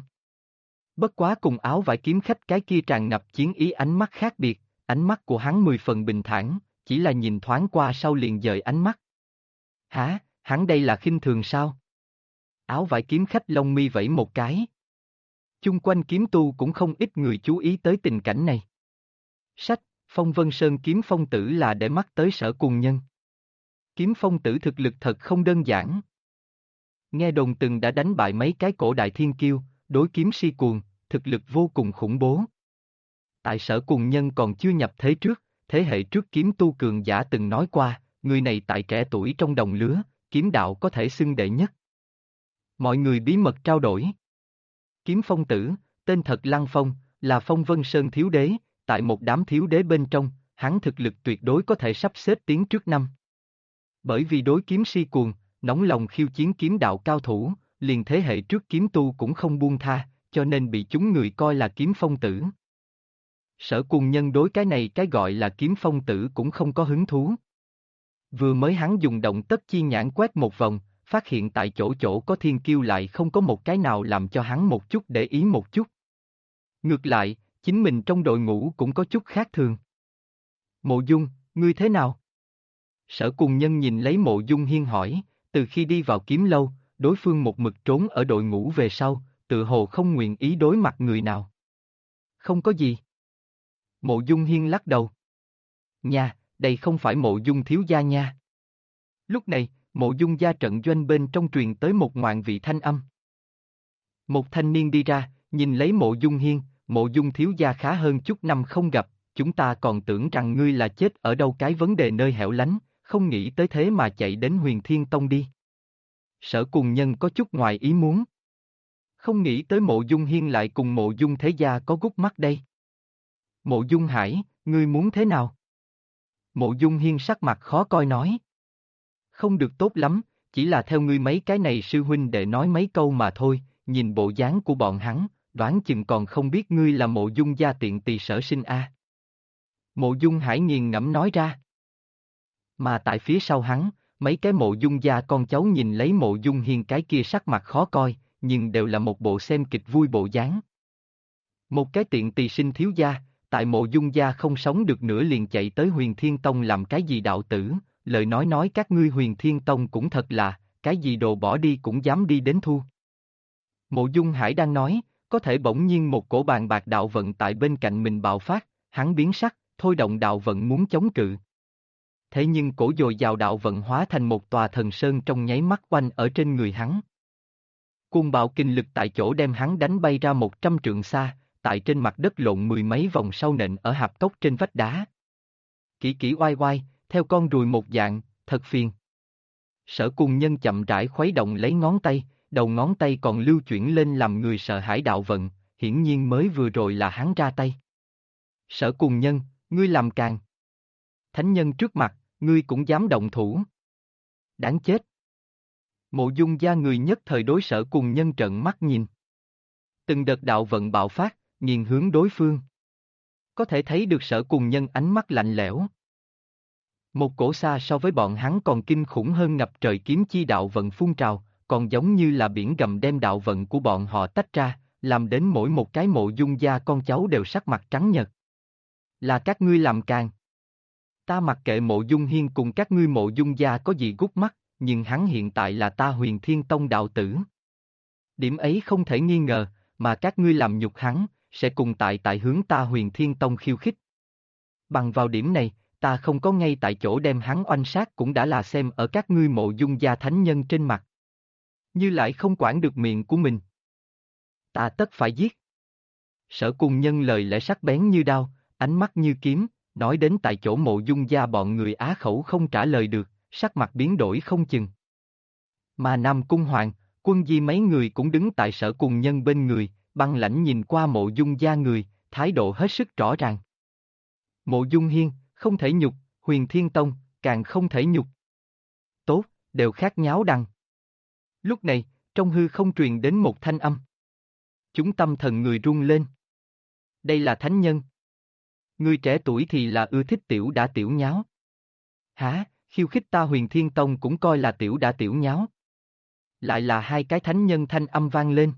Bất quá cùng áo vải kiếm khách cái kia tràn ngập chiến ý ánh mắt khác biệt, ánh mắt của hắn 10 phần bình thản, chỉ là nhìn thoáng qua sau liền dời ánh mắt. Hả, hắn đây là khinh thường sao? Áo vải kiếm khách lông mi vẫy một cái. Chung quanh kiếm tu cũng không ít người chú ý tới tình cảnh này. Sách, Phong Vân Sơn kiếm phong tử là để mắt tới Sở Cuồng Nhân. Kiếm phong tử thực lực thật không đơn giản. Nghe đồn từng đã đánh bại mấy cái cổ đại thiên kiêu, đối kiếm si cuồng, thực lực vô cùng khủng bố. Tại Sở Cuồng Nhân còn chưa nhập thế trước, thế hệ trước kiếm tu cường giả từng nói qua, người này tại trẻ tuổi trong đồng lứa, kiếm đạo có thể xưng đệ nhất. Mọi người bí mật trao đổi. Kiếm phong tử, tên thật Lăng Phong, là Phong Vân Sơn thiếu đế, tại một đám thiếu đế bên trong, hắn thực lực tuyệt đối có thể sắp xếp tiến trước năm. Bởi vì đối kiếm si cuồng, nóng lòng khiêu chiến kiếm đạo cao thủ, liền thế hệ trước kiếm tu cũng không buông tha, cho nên bị chúng người coi là kiếm phong tử. Sở Cuồng Nhân đối cái này cái gọi là kiếm phong tử cũng không có hứng thú. Vừa mới hắn dùng động tất chi nhãn quét một vòng, phát hiện tại chỗ chỗ có thiên kiêu lại không có một cái nào làm cho hắn một chút để ý một chút. Ngược lại, chính mình trong đội ngũ cũng có chút khác thường. Mộ Dung, ngươi thế nào? Sở Cuồng Nhân nhìn lấy Mộ Dung Hiên hỏi, từ khi đi vào kiếm lâu, đối phương một mực trốn ở đội ngũ về sau, tự hồ không nguyện ý đối mặt người nào. Không có gì. Mộ Dung Hiên lắc đầu. Nha, đây không phải Mộ Dung thiếu gia nha. Lúc này, Mộ Dung gia trận doanh bên trong truyền tới một ngoạn vị thanh âm. Một thanh niên đi ra, nhìn lấy Mộ Dung Hiên, Mộ Dung thiếu gia khá hơn chút năm không gặp, chúng ta còn tưởng rằng ngươi là chết ở đâu cái vấn đề nơi hẻo lánh, không nghĩ tới thế mà chạy đến Huyền Thiên Tông đi. Sở Cuồng Nhân có chút ngoài ý muốn. Không nghĩ tới Mộ Dung Hiên lại cùng Mộ Dung thế gia có gút mắt đây. Mộ Dung Hải, ngươi muốn thế nào? Mộ Dung Hiên sắc mặt khó coi nói. Không được tốt lắm, chỉ là theo ngươi mấy cái này sư huynh đệ nói mấy câu mà thôi, nhìn bộ dáng của bọn hắn, đoán chừng còn không biết ngươi là Mộ Dung gia tiện tỳ sở sinh a. Mộ Dung Hải nghiền ngẫm nói ra. Mà tại phía sau hắn, mấy cái Mộ Dung gia con cháu nhìn lấy Mộ Dung Hiên cái kia sắc mặt khó coi, nhưng đều là một bộ xem kịch vui bộ dáng. Một cái tiện tỳ sinh thiếu gia, tại Mộ Dung gia không sống được nữa liền chạy tới Huyền Thiên Tông làm cái gì đạo tử, lời nói các ngươi Huyền Thiên Tông cũng thật là, cái gì đồ bỏ đi cũng dám đi đến thu. Mộ Dung Hải đang nói, có thể bỗng nhiên một cổ bàn bạc đạo vận tại bên cạnh mình bạo phát, hắn biến sắc, thôi động đạo vận muốn chống cự. Thế nhưng cổ dồi dào đạo vận hóa thành một tòa thần sơn trong nháy mắt quanh ở trên người hắn. Cuồng bạo kinh lực tại chỗ đem hắn đánh bay ra 100 trượng xa, tại trên mặt đất lộn mười mấy vòng sau nện ở hạp cốc trên vách đá. Kỹ kỹ oai oai, theo con ruồi một dạng, thật phiền. Sở Cùng Nhân chậm rãi khuấy động lấy ngón tay, đầu ngón tay còn lưu chuyển lên làm người sợ hãi đạo vận, hiển nhiên mới vừa rồi là hắn ra tay. Sở Cùng Nhân, ngươi làm càng. Thánh nhân trước mặt, ngươi cũng dám động thủ. Đáng chết. Mộ Dung gia người nhất thời đối Sở Cùng Nhân trợn mắt nhìn. Từng đợt đạo vận bạo phát, nghiền hướng đối phương. Có thể thấy được Sở Cùng Nhân ánh mắt lạnh lẽo. Một cổ xa so với bọn hắn còn kinh khủng hơn ngập trời kiếm chi đạo vận phun trào, còn giống như là biển gầm đem đạo vận của bọn họ tách ra, làm đến mỗi một cái Mộ Dung gia con cháu đều sắc mặt trắng nhợt. Là các ngươi làm càng. Ta mặc kệ Mộ Dung Hiên cùng các ngươi Mộ Dung gia có gì gút mắt, nhưng hắn hiện tại là ta Huyền Thiên Tông đạo tử. Điểm ấy không thể nghi ngờ, mà các ngươi làm nhục hắn, sẽ cùng tại hướng ta Huyền Thiên Tông khiêu khích. Bằng vào điểm này, ta không có ngay tại chỗ đem hắn oanh sát cũng đã là xem ở các ngươi Mộ Dung gia thánh nhân trên mặt. Như lại không quản được miệng của mình. Ta tất phải giết. Sở Cùng Nhân lời lẽ sắc bén như đao, ánh mắt như kiếm, nói đến tại chỗ Mộ Dung gia bọn người á khẩu không trả lời được, sắc mặt biến đổi không chừng. Mà Nam Cung Hoàng, Quân Di mấy người cũng đứng tại Sở Cùng Nhân bên người, băng lãnh nhìn qua Mộ Dung gia người, thái độ hết sức rõ ràng. Mộ Dung Hiên, không thể nhục, Huyền Thiên Tông, càng không thể nhục. Tốt, đều khác nháo đằng. Lúc này, trong hư không truyền đến một thanh âm. Chúng tâm thần người run lên. Đây là thánh nhân. Người trẻ tuổi thì là ưa thích tiểu đã tiểu nháo. Hả, khiêu khích ta Huyền Thiên Tông cũng coi là tiểu đã tiểu nháo. Lại là hai cái thánh nhân thanh âm vang lên.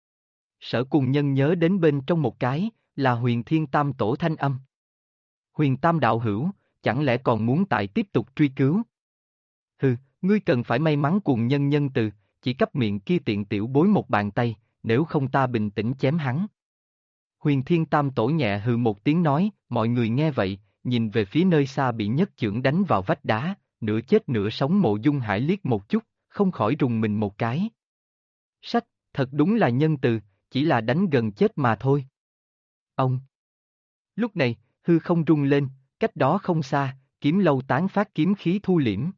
Sở Cùng Nhân nhớ đến bên trong một cái, là Huyền Thiên Tam Tổ thanh âm. Huyền Tam đạo hữu, chẳng lẽ còn muốn tại tiếp tục truy cứu? Hừ, ngươi cần phải may mắn Cùng Nhân nhân từ, chỉ cấp miệng kia tiện tiểu bối một bàn tay, nếu không ta bình tĩnh chém hắn. Huyền Thiên Tam Tổ nhẹ hừ một tiếng nói, mọi người nghe vậy, nhìn về phía nơi xa bị nhất chưởng đánh vào vách đá, nửa chết nửa sống Mộ Dung Hải liếc một chút, không khỏi rùng mình một cái. Sách, thật đúng là nhân từ, chỉ là đánh gần chết mà thôi. Ông. Lúc này, hư không rung lên, cách đó không xa, kiếm lâu tán phát kiếm khí thu liễm.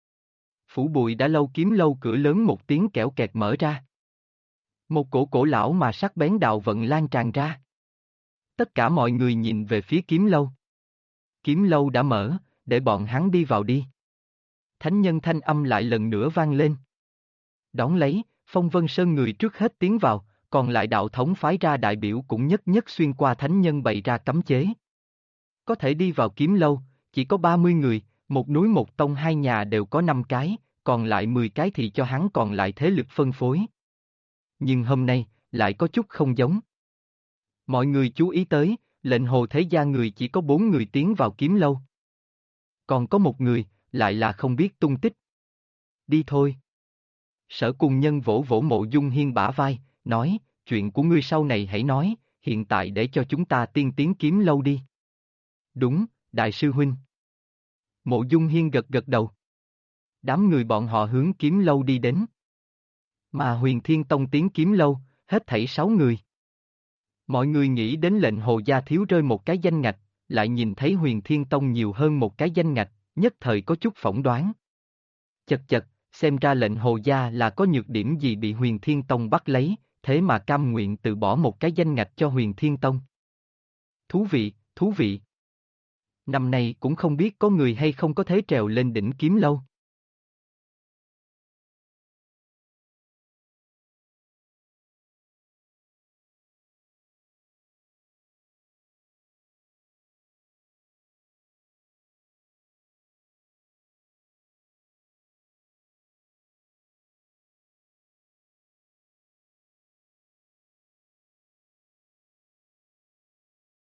Phủ Bụi đã lâu kiếm lâu cửa lớn một tiếng kẽo kẹt mở ra. Một cổ cổ lão mà sắc bén đạo vận lan tràn ra. Tất cả mọi người nhìn về phía kiếm lâu. Kiếm lâu đã mở, để bọn hắn đi vào đi. Thánh nhân thanh âm lại lần nữa vang lên. Đón lấy, Phong Vân Sơn người trước hết tiến vào, còn lại đạo thống phái ra đại biểu cũng nhất nhất xuyên qua thánh nhân bày ra cấm chế. Có thể đi vào kiếm lâu, chỉ có 30 người, một núi một tông hai nhà đều có 5 cái, còn lại 10 cái thì cho hắn còn lại thế lực phân phối. Nhưng hôm nay, lại có chút không giống. Mọi người chú ý tới, lệnh hồ thế gia người chỉ có 4 người tiến vào kiếm lâu. Còn có một người, lại là không biết tung tích. Đi thôi. Sở Cùng Nhân vỗ vỗ Mộ Dung Hiên bả vai, nói, chuyện của ngươi sau này hãy nói, hiện tại để cho chúng ta tiên tiến kiếm lâu đi. Đúng, đại sư huynh. Mộ Dung Hiên gật gật đầu. Đám người bọn họ hướng kiếm lâu đi đến. Mà Huyền Thiên Tông tiến kiếm lâu, hết thảy 6 người. Mọi người nghĩ đến lệnh hồ gia thiếu rơi một cái danh ngạch, lại nhìn thấy Huyền Thiên Tông nhiều hơn một cái danh ngạch, nhất thời có chút phỏng đoán. Chật chật, xem ra lệnh hồ gia là có nhược điểm gì bị Huyền Thiên Tông bắt lấy, thế mà cam nguyện từ bỏ một cái danh ngạch cho Huyền Thiên Tông. Thú vị, thú vị. Năm nay cũng không biết có người hay không có thế trèo lên đỉnh kiếm lâu.